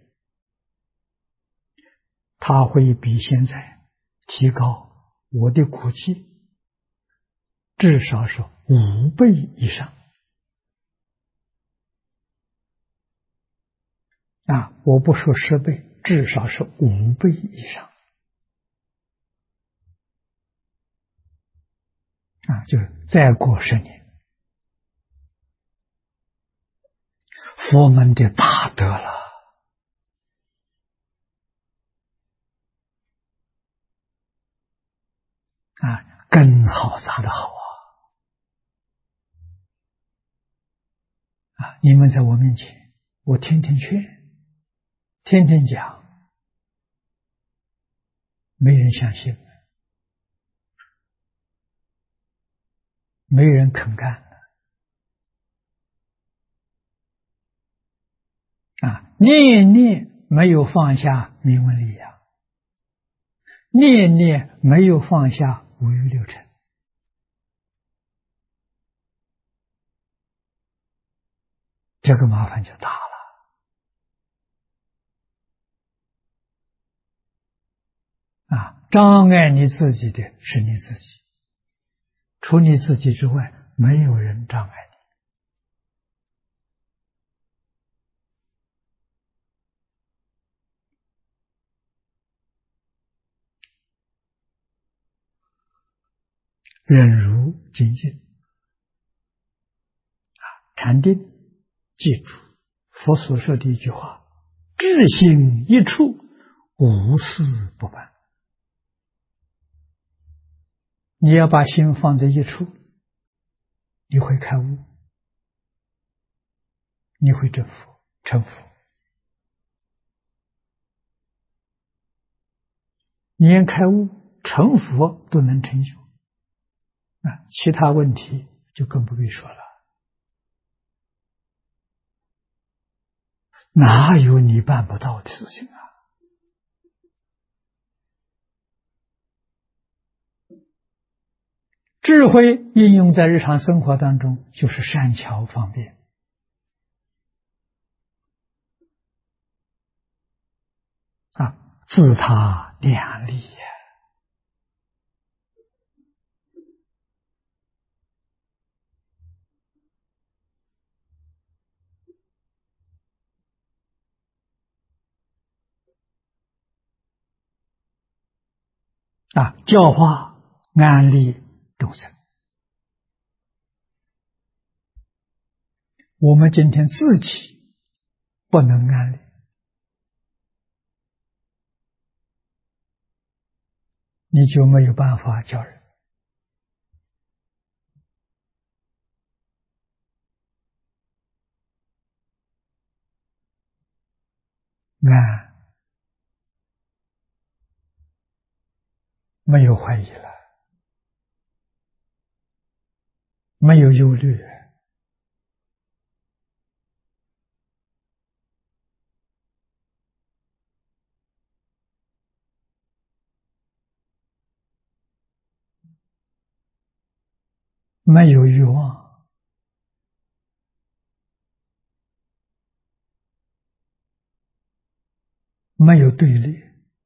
他会比现在提高，我的估计至少是5倍以上。啊，我不说10倍，至少是5倍以上。啊，就是再过10年，佛门的大德了。啊，根好扎的好啊！你们在我面前，我天天劝，天天讲，没人相信，没人肯干。啊，念念没有放下名闻利养，念念没有放下五欲六尘，这个麻烦就大了。啊，障碍你自己的是你自己，除你自己之外，没有人障碍你。忍辱精进，禅定，记住佛所说的一句话：智心一处，无事不办。你要把心放在一处，你会开悟，你会成佛。连开悟成佛都能成就，那其他问题就更不必说了。哪有你办不到的事情啊？智慧应用在日常生活当中，就是善巧方便啊，自他两利呀。啊，教化安利众生。我们今天自己不能安利，你就没有办法教人。安，没有怀疑了，没有忧虑，没有欲望，没没有对立，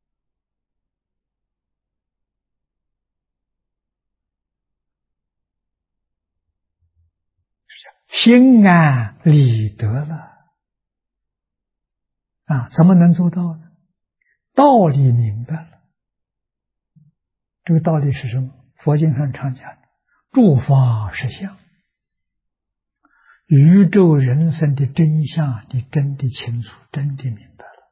心安理得了啊！怎么能做到呢？道理明白了，这个道理是什么？佛经上常讲的诸法实相，宇宙人生的真相，你真的清楚，真的明白了。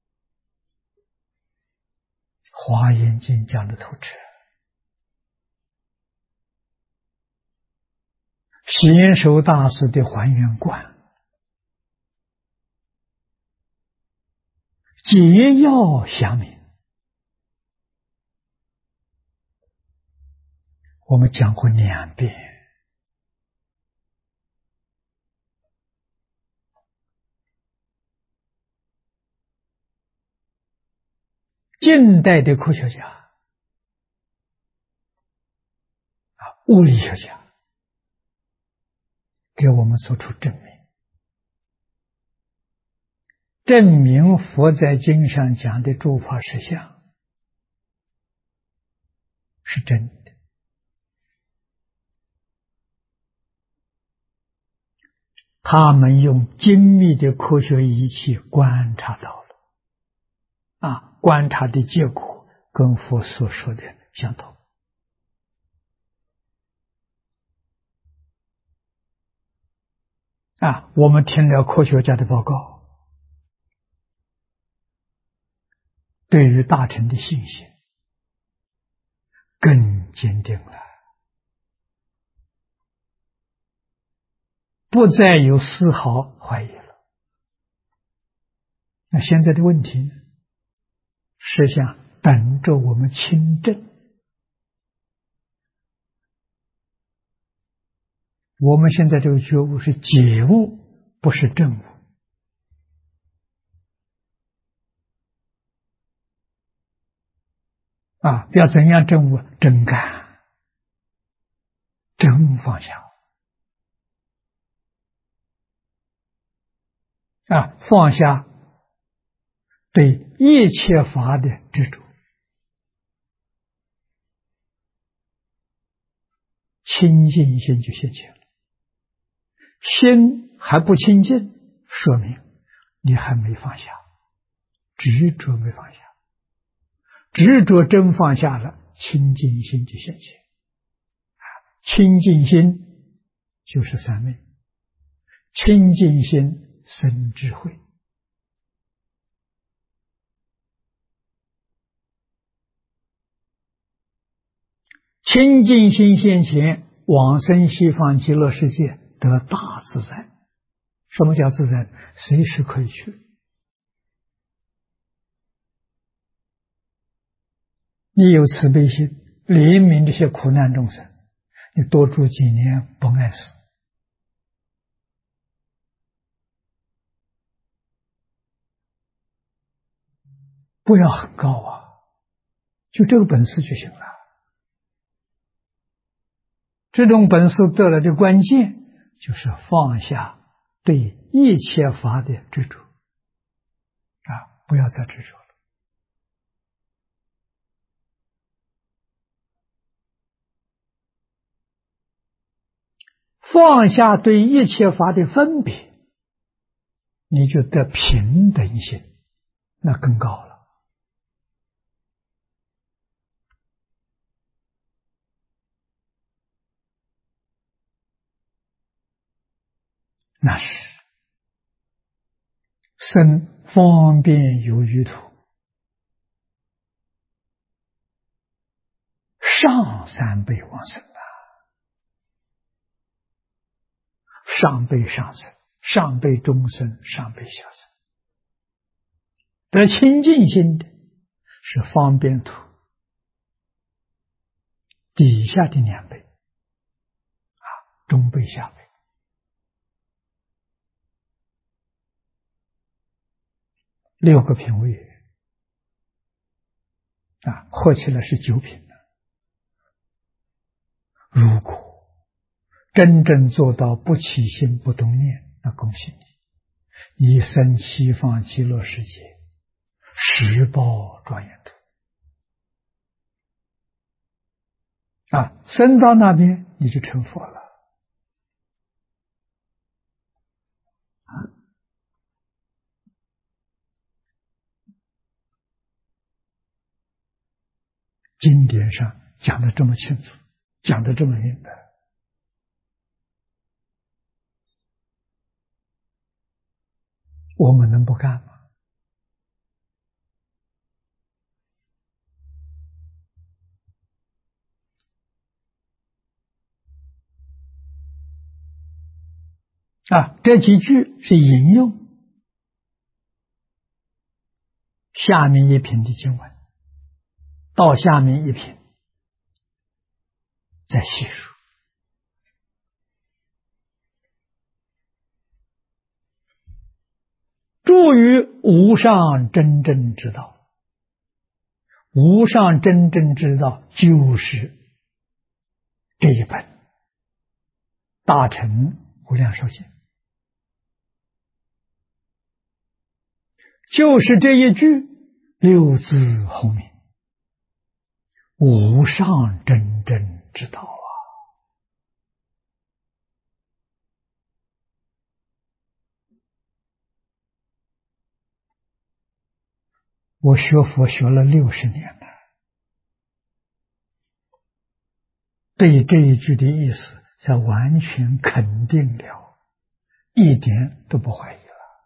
华严经讲的透彻，贤首大师的还原观，简要详明。我们讲过2遍。近代的科学家物理学家给我们做出证明佛在经上讲的诸法实相是真的。他们用精密的科学仪器观察到了，观察的结果跟佛所说的相同。我们听了科学家的报告，对于大乘的信心更坚定了，不再有丝毫怀疑了。那现在的问题呢？实相等着我们亲证。我们现在这个觉悟是解悟，不是证悟。要怎样证悟？真干，真放下。放下对一切法的执着，清净心就现前了。心还不清净，说明你还没放下，执着没放下。执着真放下了，清净心就现前。清净心就是三昧，清净心生智慧。清净心现前，往生西方极乐世界得大自在。什么叫自在？随时可以去。你有慈悲心，怜悯这些苦难众生，你多住几年不碍事。不要很高就这个本事就行了。这种本事得来的关键就是放下对一切法的执着不要再执着了。放下对一切法的分别，你就得平等心，那更高了。那是生方便有余土，上三辈往生上辈上生，上辈中生，上辈下生。得清净心的是方便土底下的2辈中辈下辈。6个品位合起来是9品的。如果真正做到不起心不动念，那恭喜你，你生西方极乐世界十报庄严土升到那边你就成佛了。经典上讲得这么清楚，讲得这么明白，我们能不干吗？这几句是引用下面一品的经文，到下面一品再细数。住于无上真正之道，无上真正之道就是这一本大乘无量寿经，就是这一句六字后面无上真正之道我学佛学了60年了，对这一句的意思才完全肯定了，一点都不怀疑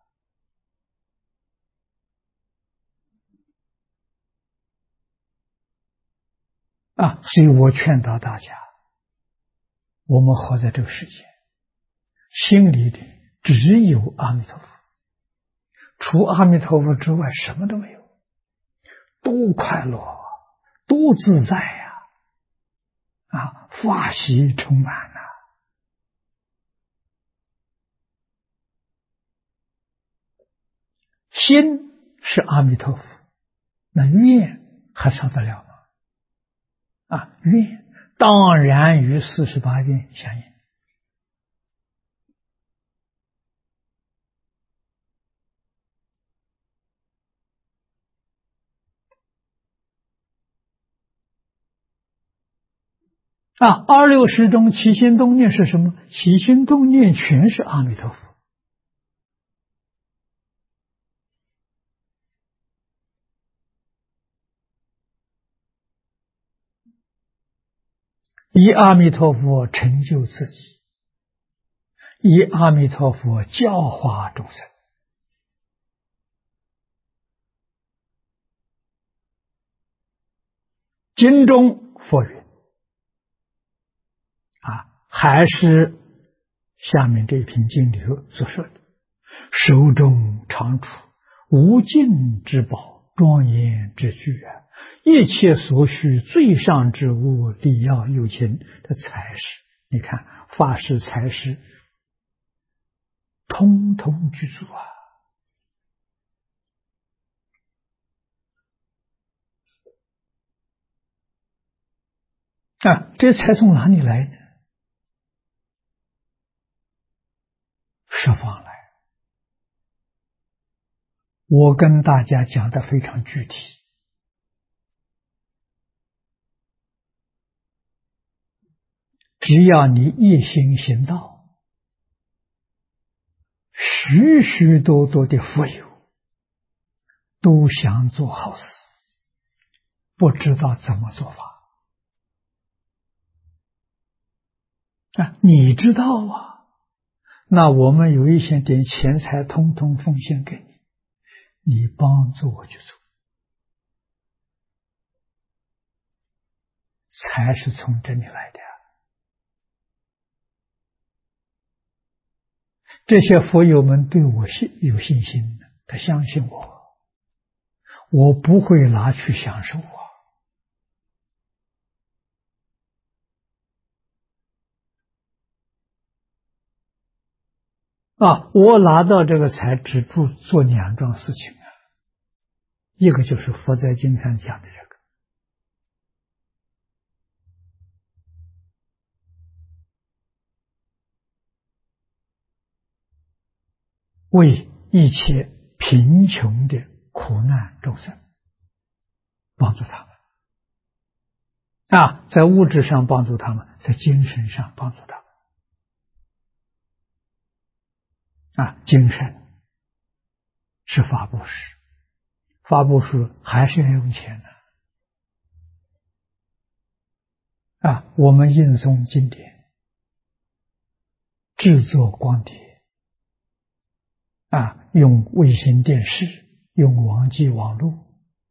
了。所以我劝导大家，我们活在这个世界，心里的只有阿弥陀佛，除阿弥陀佛之外什么都没有，多快乐，多自在法喜充满心是阿弥陀佛，那愿还少得了吗？愿当然与48愿相应。26识中起心动念是什么？起心动念全是阿弥陀佛。以阿弥陀佛成就自己，以阿弥陀佛教化众生。经中佛云还是下面这一篇经里头所说的，手中常处无尽之宝，庄严之具一切所需最上之物，理要有情的财施。你看法施财施通通具足这财从哪里来呢？十方来。我跟大家讲的非常具体，只要你一心行道，许许多多的佛友都想做好事，不知道怎么做法你知道那我们有一些点钱财通通奉献给你，你帮助我去做，财是从这里来的这些佛友们对我有信心的，他相信我，我不会拿去享受我拿到这个财只做2桩事情一个就是佛在经上讲的这个，为一切贫穷的苦难众生，帮助他们在物质上帮助他们，在精神上帮助他们精神是法布施，法布施还是要用钱的我们印诵经典，制作光碟用卫星电视，用网际网络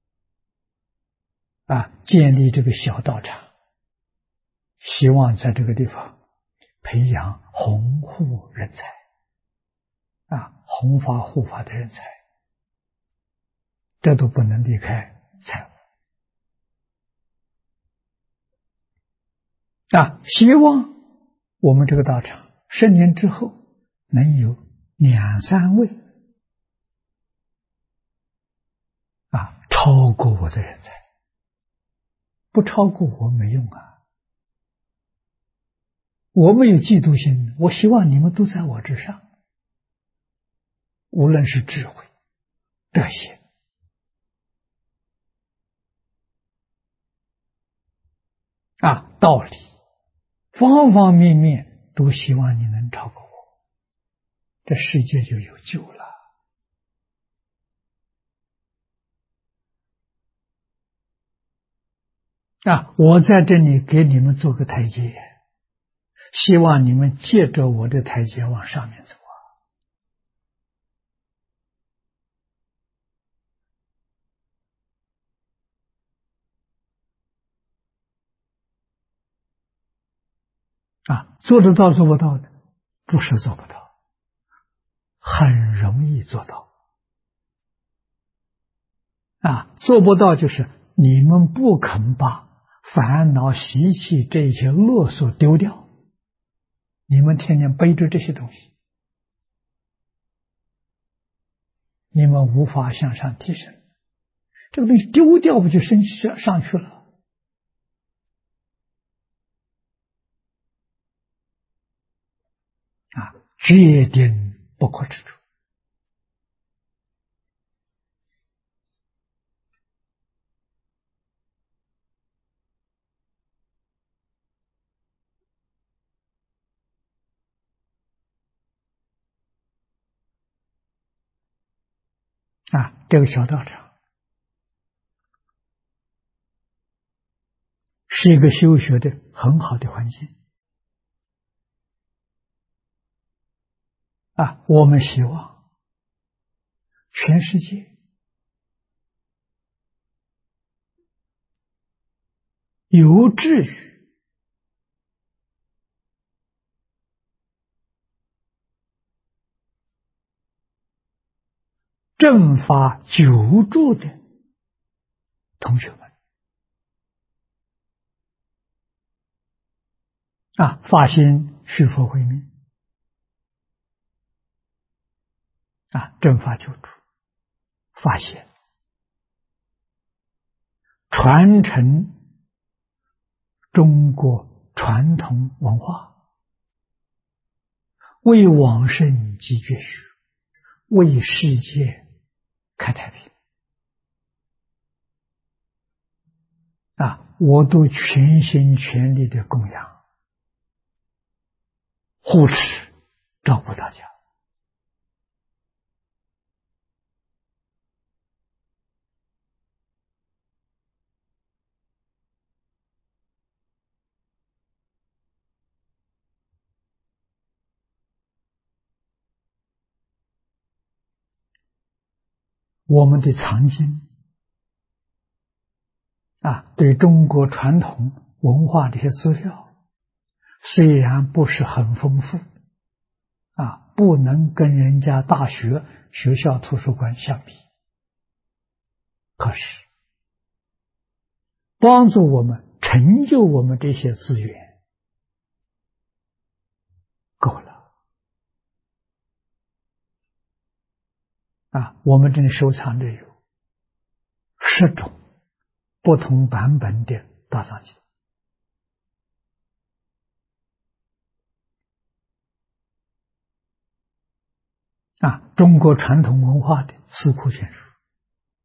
建立这个小道场，希望在这个地方培养弘护人才弘法护法的人才，这都不能离开财务希望我们这个道场10年之后能有2、3位超过我的人才，不超过我没用我没有嫉妒心，我希望你们都在我之上，无论是智慧、德行道理，方方面面都希望你能超过我，这世界就有救了我在这里给你们做个台阶，希望你们借着我的台阶往上面走做得到做不到的，不是做不到，很容易做到做不到就是你们不肯把烦恼习气这些勒索丢掉，你们天天背着这些东西，你们无法向上提升，这个东西丢掉不就升上去了决定不可之处这个小道场是一个修学的很好的环境我们希望全世界有志于正法久住的同学们发心续佛慧命正法久住，发现传承中国传统文化，为往生积绝学，为世界开太平我都全心全力的供养护持照顾大家我们的藏经对中国传统文化这些资料虽然不是很丰富不能跟人家大学学校图书馆相比，可是帮助我们成就我们这些资源够了我们这里收藏着有10种不同版本的大藏经中国传统文化的四库全书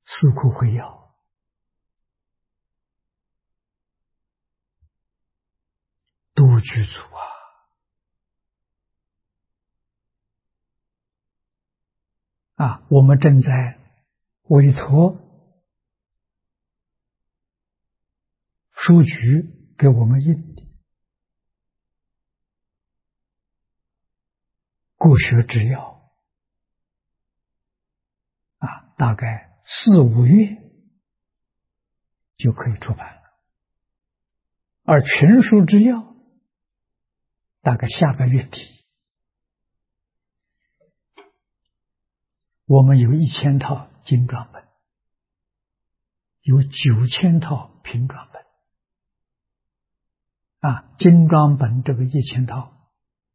四库会要，多具足我们正在委托书局给我们印的国学制要大概4、5月就可以出版了，而群书制要大概下个月底。我们有1000套精装本，有9000套平装本。精装本这个1000套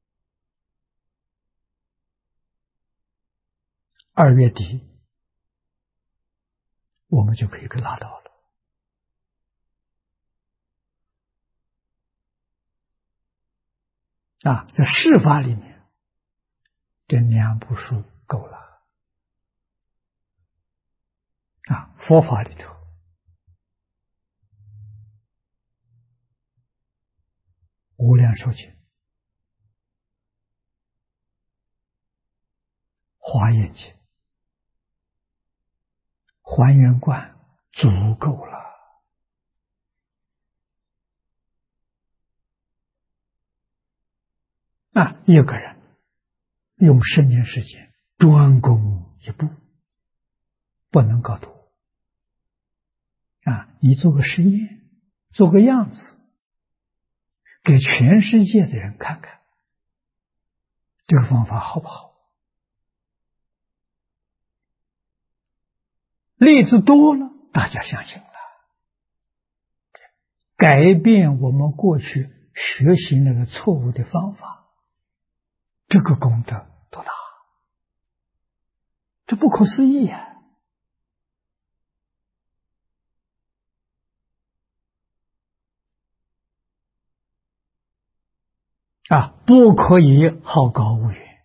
，2月底我们就可以拿到了。在释法里面，这2部书够了。佛法里头，无量寿经、华严经、还原观足够了。一个人用10年时间专攻一部，不能搞多。你做个实验，做个样子，给全世界的人看看，这个方法好不好？例子多了，大家相信了，改变我们过去学习那个错误的方法，这个功德多大？这不可思议啊！不可以好高骛远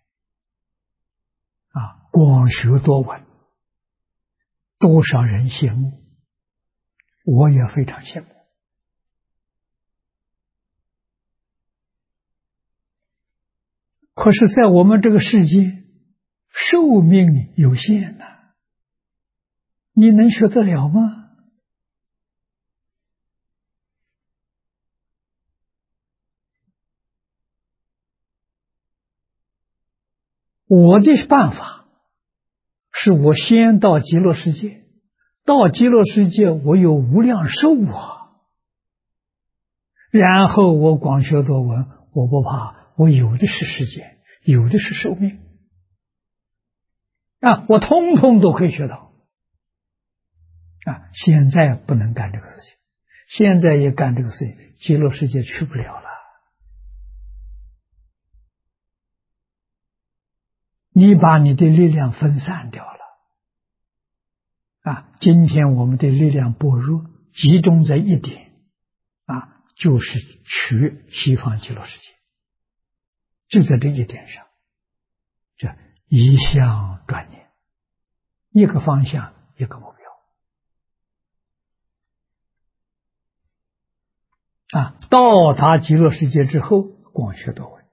广学多闻，多少人羡慕，我也非常羡慕。可是在我们这个世界，寿命有限你能学得了吗？我的办法是我先到极乐世界，到极乐世界我有无量寿然后我广学多闻，我不怕，我有的是时间，有的是寿命我通通都可以学到现在不能干这个事情，现在也干这个事情，极乐世界去不了了。你把你的力量分散掉了今天我们的力量薄弱，集中在一点就是取西方极乐世界，就在这一点上，这一向专念，一个方向，一个目标到达极乐世界之后，广学多闻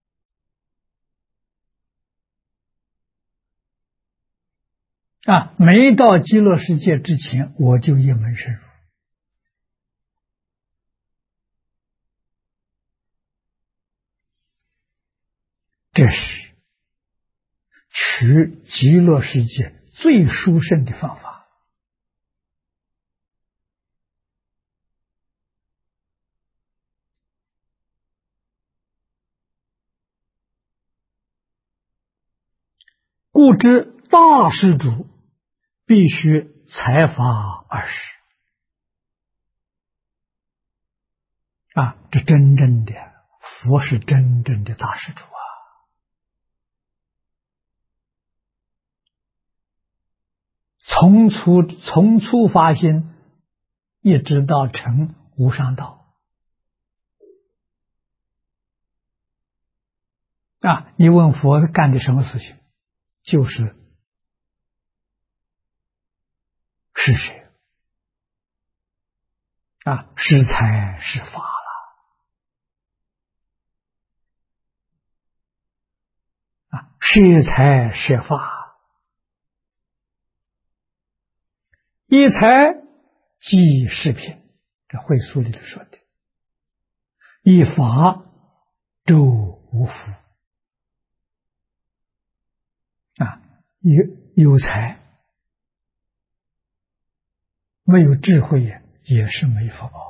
没到极乐世界之前，我就一门深入。这是取极乐世界最殊胜的方法故知大施主必须采法20这真正的佛是真正的大施主从初发心一直到成无上道你问佛干的什么事情？就是是谁？是财是法了。是财是法，一财即是品，这会书里头说的。一法周无福。有财没有智慧也是没福报。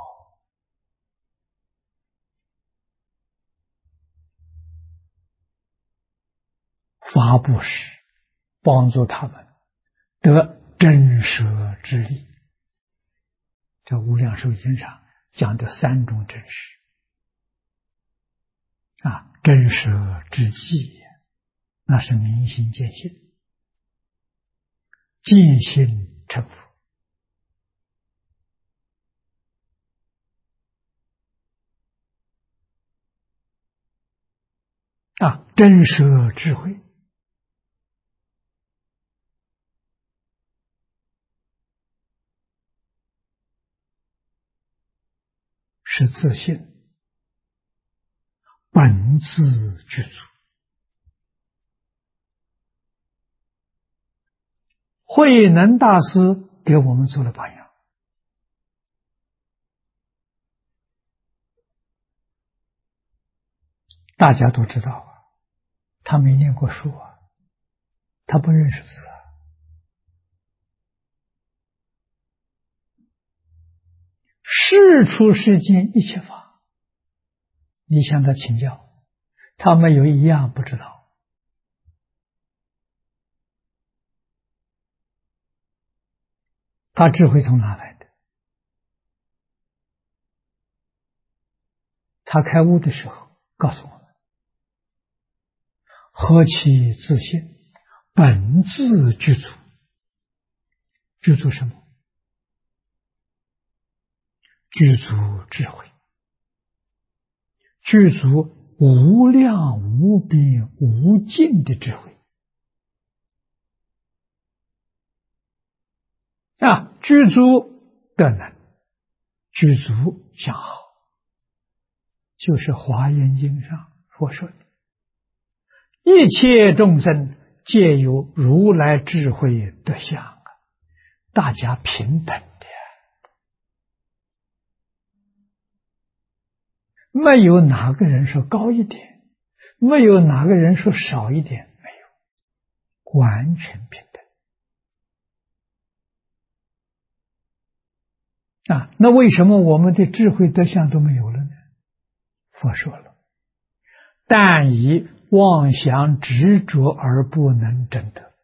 发布施，帮助他们得真舍之力。这无量寿经上讲的3种真实真舍之际，那是明心见性，见性成佛。真舍智慧，是自性本自具足。慧能大师给我们做了榜样。大家都知道他没念过书他不认识字世出世间一切法，你向他请教，他没有一样不知道。他智慧从哪来的？他开悟的时候告诉我们：何其自性，本自具足。具足什么？具足智慧，具足无量无边无尽的智慧。具足德能，具足相好，就是《华严经》上所说的一切众生皆有如来智慧德相大家平等的，没有哪个人说高一点，没有哪个人说少一点，没有，完全平等。那为什么我们的智慧德相都没有了呢？佛说了：但以妄想执着而不能证得。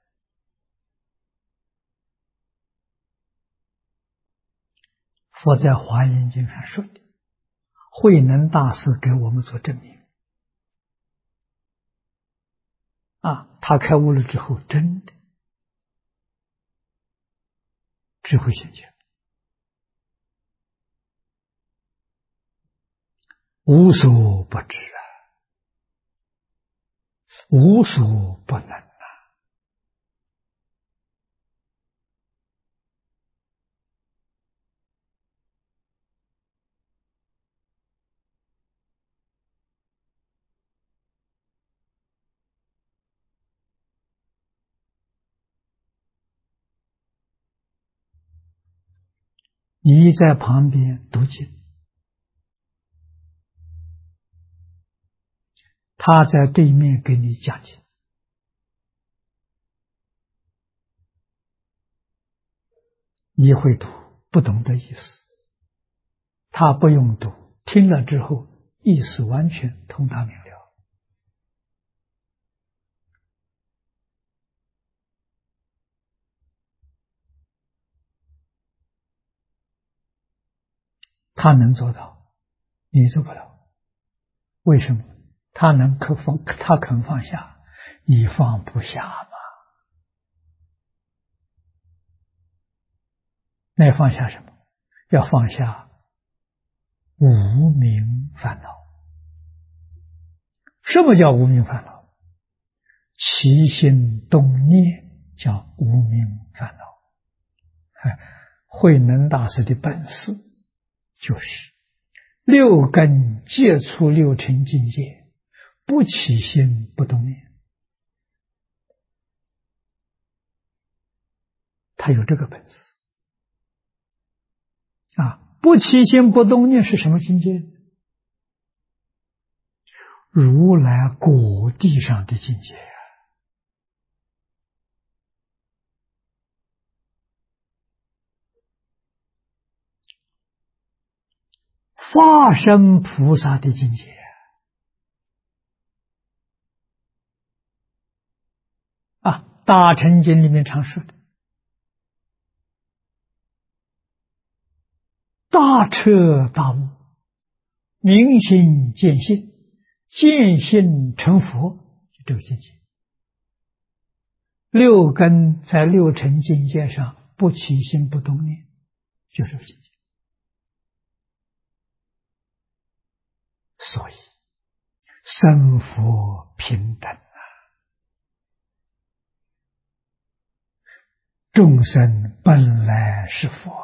佛在《华严经》上说的，慧能大师给我们做证明。他开悟了之后，真的智慧现前，无所不知无所不能你在旁边读经，他在对面给你讲经，你会读，不懂的意思，他不用读，听了之后意思完全通达明了。他能做到，你做不了。为什么？他肯放下，你放不下嘛？那要放下什么？要放下无明烦恼。什么叫无明烦恼？起心动念叫无明烦恼。 慧能大师的本事就是六根接触六尘境界，不起心不动念。他有这个本事不起心不动念是什么境界？如来果地上的境界化身菩萨的境界大乘经里面常说的大彻大悟，明心见性，见性成佛，就这个境界。六根在六尘境界上不起心不动念，就是这个境界。所以生佛平等众生本来是佛。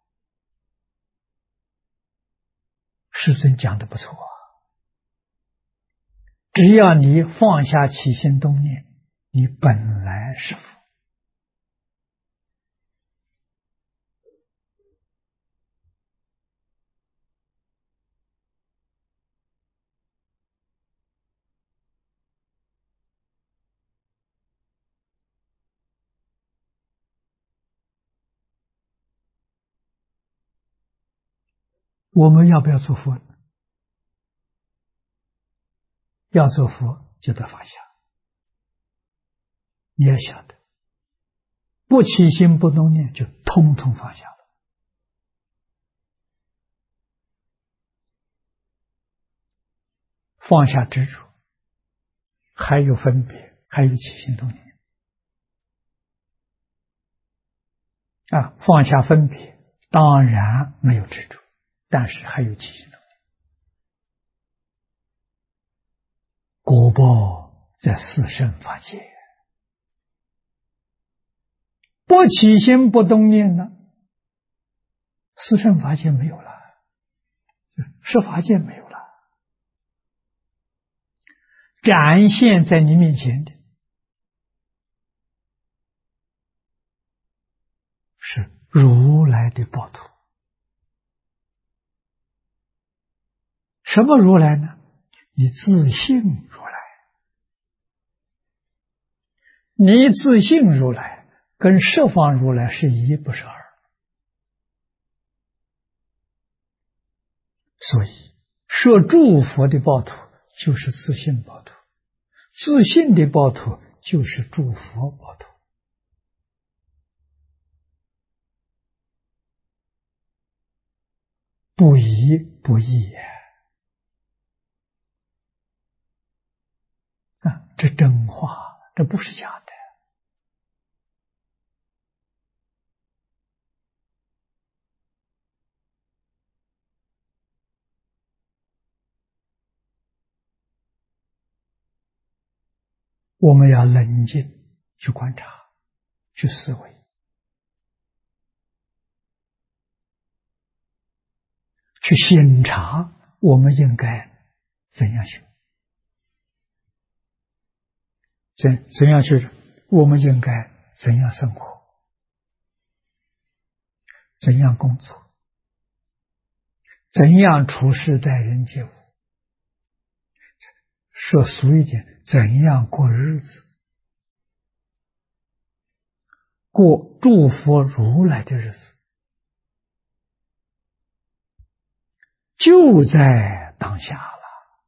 师尊讲的不错只要你放下起心动念，你本来是佛。我们要不要做佛呢？要做佛就得放下。你要晓得，不起心不动念就通通放下了。放下执着，还有分别，还有起心动念放下分别，当然没有执着，但是还有起心动念。果报在四圣法界，不起心不动念呢，四圣法界没有了，十法界没有了。展现在你面前的是如来的报土。什么如来呢？你自信如来。你自信如来跟十方如来是一不是二。所以说诸佛的报土就是自信报土，自信的报土就是诸佛报土。不疑不异这真话，这不是假的。我们要冷静去观察，去思维，去审查我们应该怎样修，怎样去，我们应该怎样生活，怎样工作，怎样处事待人接物，说俗一点，怎样过日子，过诸佛如来的日子，就在当下了。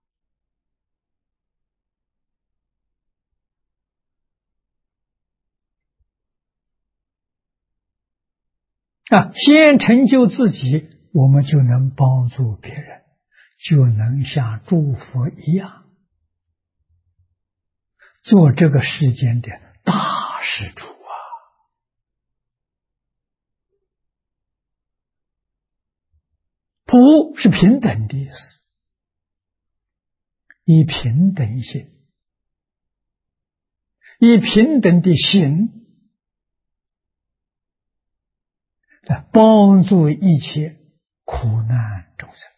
先成就自己，我们就能帮助别人，就能像诸佛一样，做这个世间的大施主普是平等的意思，以平等心，以平等的心帮助一切苦难众生。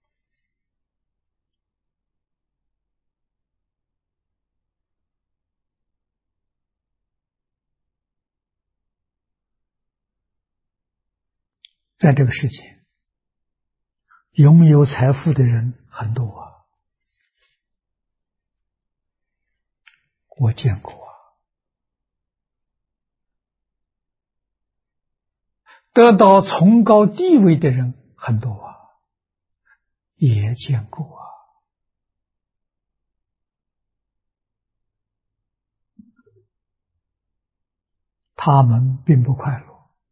在这个世界，拥有财富的人很多啊，我见过啊。得到崇高地位的人很多啊，也见过啊。他们并不快乐。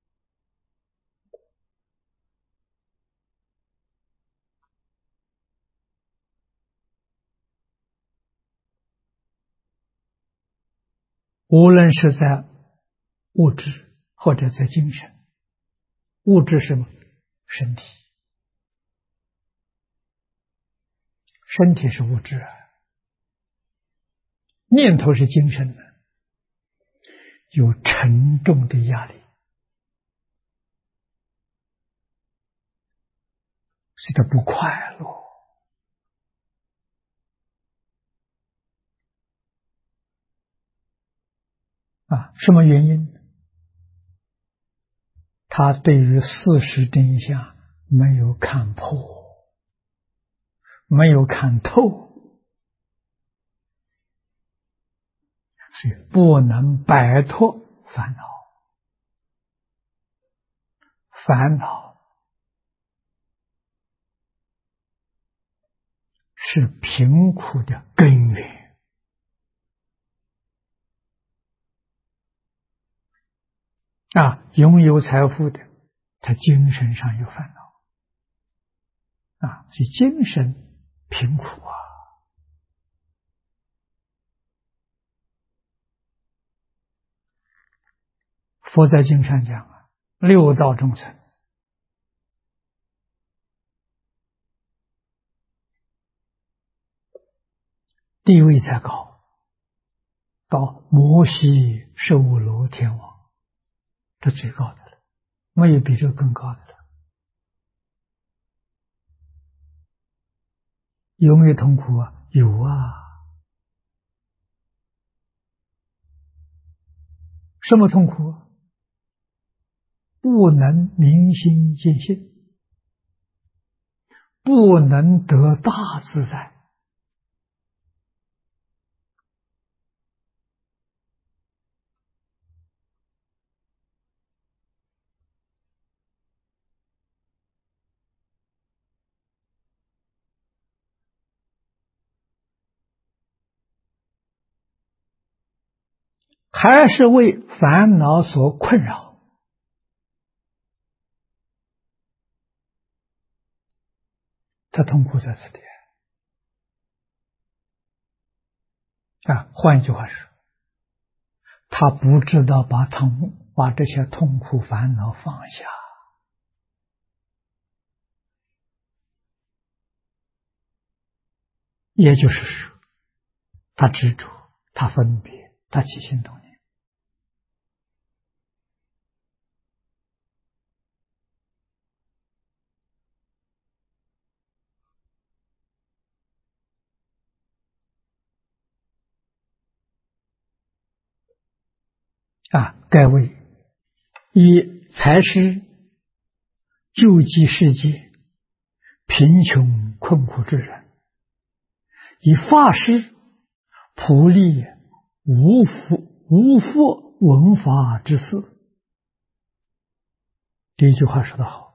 无论是在物质或者在精神。物质是什么？身体。身体是物质啊，念头是精神的，有沉重的压力，所以他不快乐啊。什么原因？他对于事实真相没有看破，没有看透，所以不能摆脱烦恼。烦恼是贫苦的根源啊！拥有财富的，他精神上有烦恼啊，所以精神贫苦啊。佛在经上讲啊，六道众生地位才高，到摩西受罗天王，这最高的了，没有比这更高的了。有没有痛苦啊？有啊。什么痛苦？不能明心见性，不能得大自在。还是为烦恼所困扰，他痛苦在此地啊。换一句话说，他不知道把这些痛苦烦恼放下，也就是说，他执着，他分别，他起心动念啊。该为以财施救济世界贫穷困苦之人，以法施普利无福闻法之事。这一句话说得好，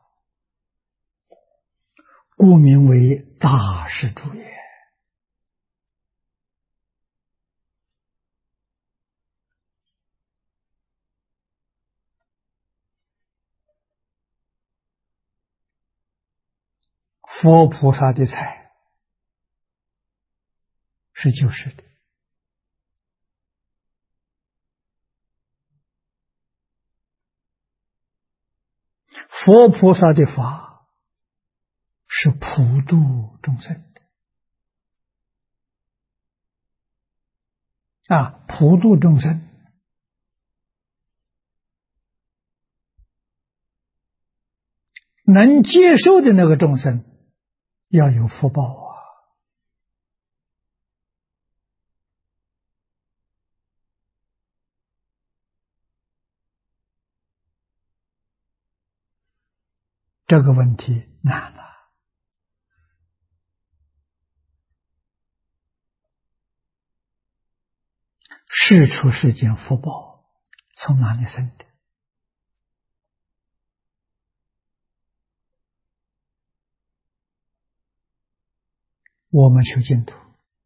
故名为大施主也。佛菩萨的财是救世的，佛菩萨的法是普度众生的啊。普度众生能接受的那个众生要有福报啊。这个问题难了。世出世间福报从哪里生的？我们修净土，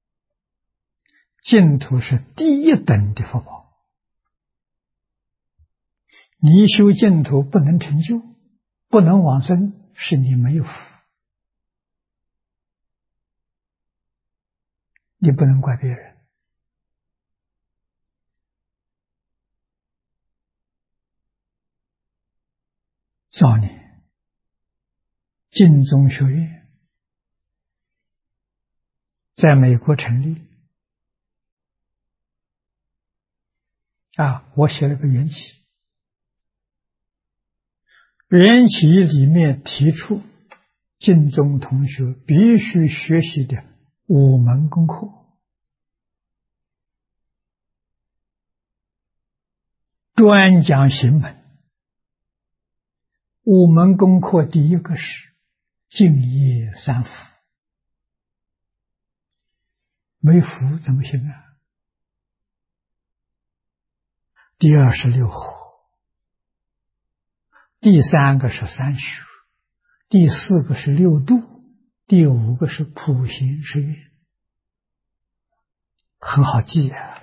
净土是第一等的福报。你修净土不能成就，不能往生，是你没有福。你不能怪别人。早年净宗学院在美国成立我写了个缘起，缘起里面提出净宗同学必须学习的5门功课。专讲行门。5门功课第一个是净业三福，没福怎么行啊？第二是6和，第3个是3学，第4个是6度，第5个是普贤十愿，很好记啊。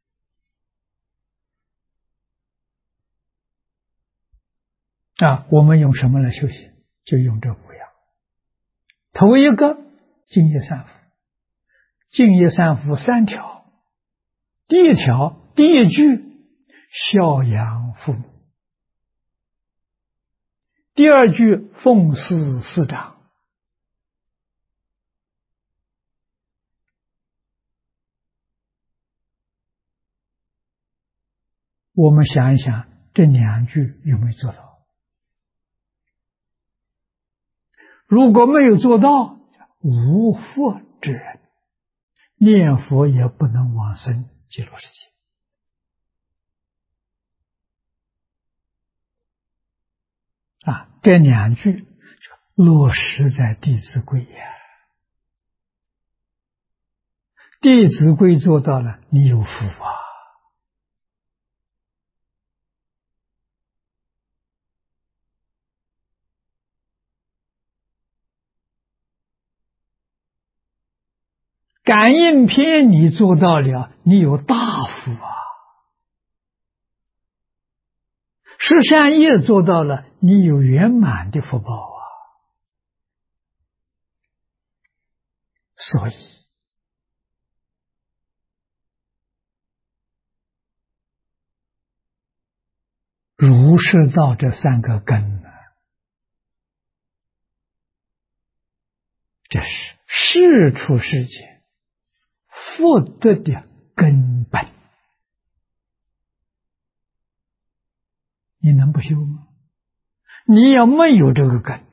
我们用什么来修行？就用这5样。头一个净业三福，净业三福3条。第一条，第一句孝养父母，第二句奉事师长，我们想一想，这2句有没有做到？如果没有做到，无佛之人，念佛也不能往生极乐世界。这2句落实在《弟子规》呀，《弟子规》做到了，你有福啊。感应篇你做到了，你有大福啊。十善业做到了，你有圆满的福报啊。所以儒释道这3个根这是世出世间福德的根本。你能不修吗？你要没有这个根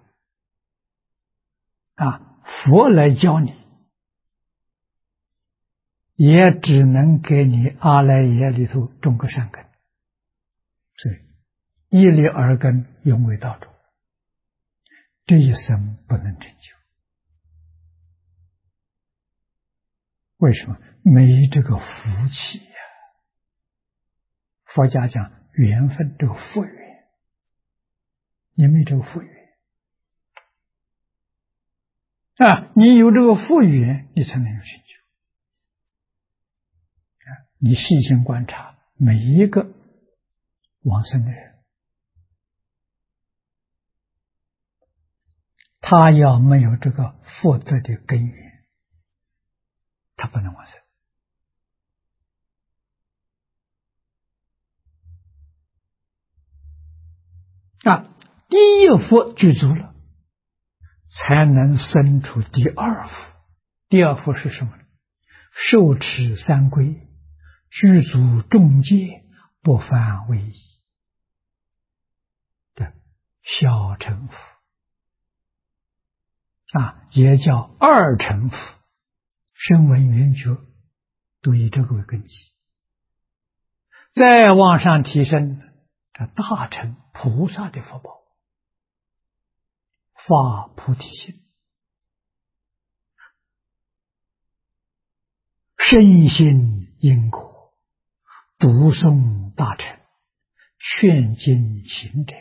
佛来教你，也只能给你阿赖耶里头种个善根。所以一粒耳根，永为道种，这一生不能成就。为什么？没这个福气呀。佛家讲缘分，这个福缘，你没这个福缘你有这个福缘，你才能有成就。你细心观察每一个往生的人，他要没有这个福德的根源，他不能往生。第一福具足了，才能生出第2福。第2福是什么呢？受持3规，具足众戒，不犯违仪的小乘福。 也叫二乘佛，声闻缘觉，都以这个为根基。再往上提升，这大乘菩萨的福报，发菩提心，深信因果，读诵大乘，劝进行者，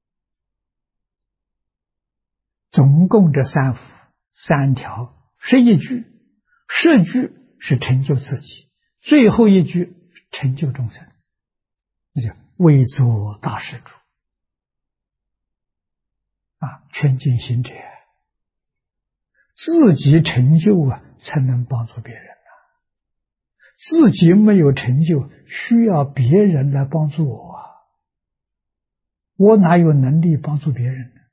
总共这三福3条11句，10句是成就自己，最后一句成就众生，那叫为作大施主劝进行者，自己成就才能帮助别人自己没有成就，需要别人来帮助我我哪有能力帮助别人呢？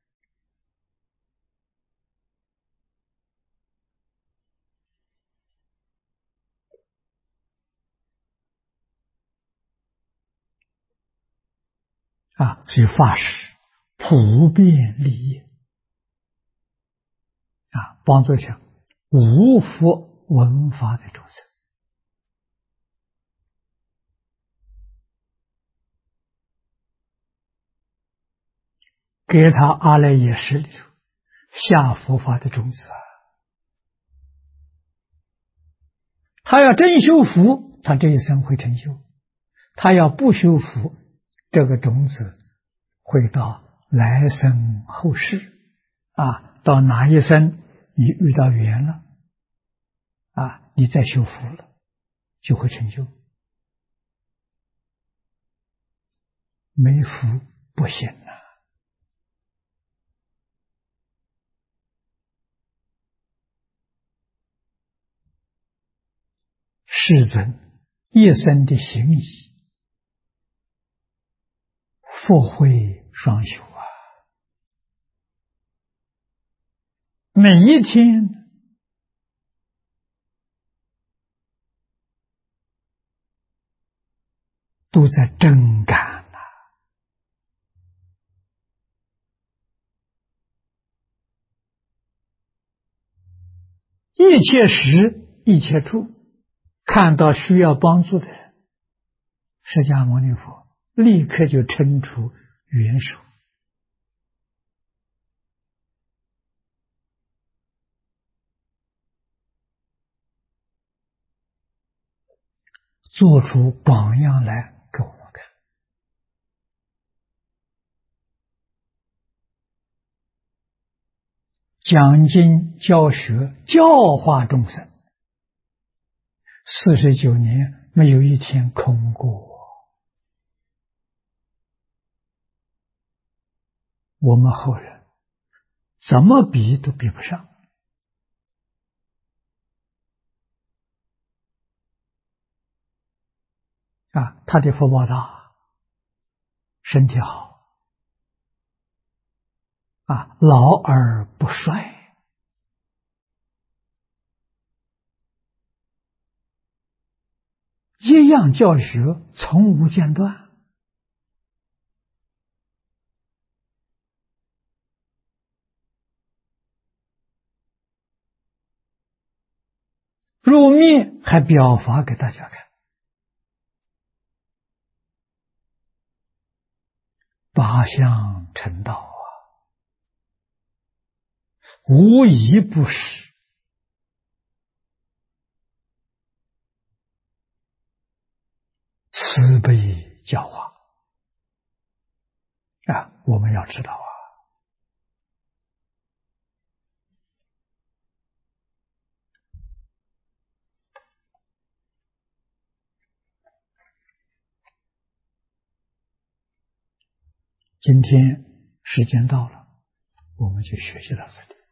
所以发誓普遍利益帮助想无福闻法的众生。给他阿赖耶识里头下佛法的种子他要真修福，他这一生会成就；他要不修福，这个种子会到来生后世到哪一生你遇到缘了你再修福了，就会成就。没福不行世尊一生的行仪，福慧双修每一天都在真感一切时一切处，看到需要帮助的人，释迦牟尼佛立刻就伸出援手，做出榜样来给我们看。讲经教学教化众生，49年没有一天空过。我们后人怎么比都比不上他的福报大，身体好老而不衰，一样教学从无间断。入灭还表法给大家看，八相成道无一不是。慈悲教化我们要知道今天时间到了，我们就学习到这里。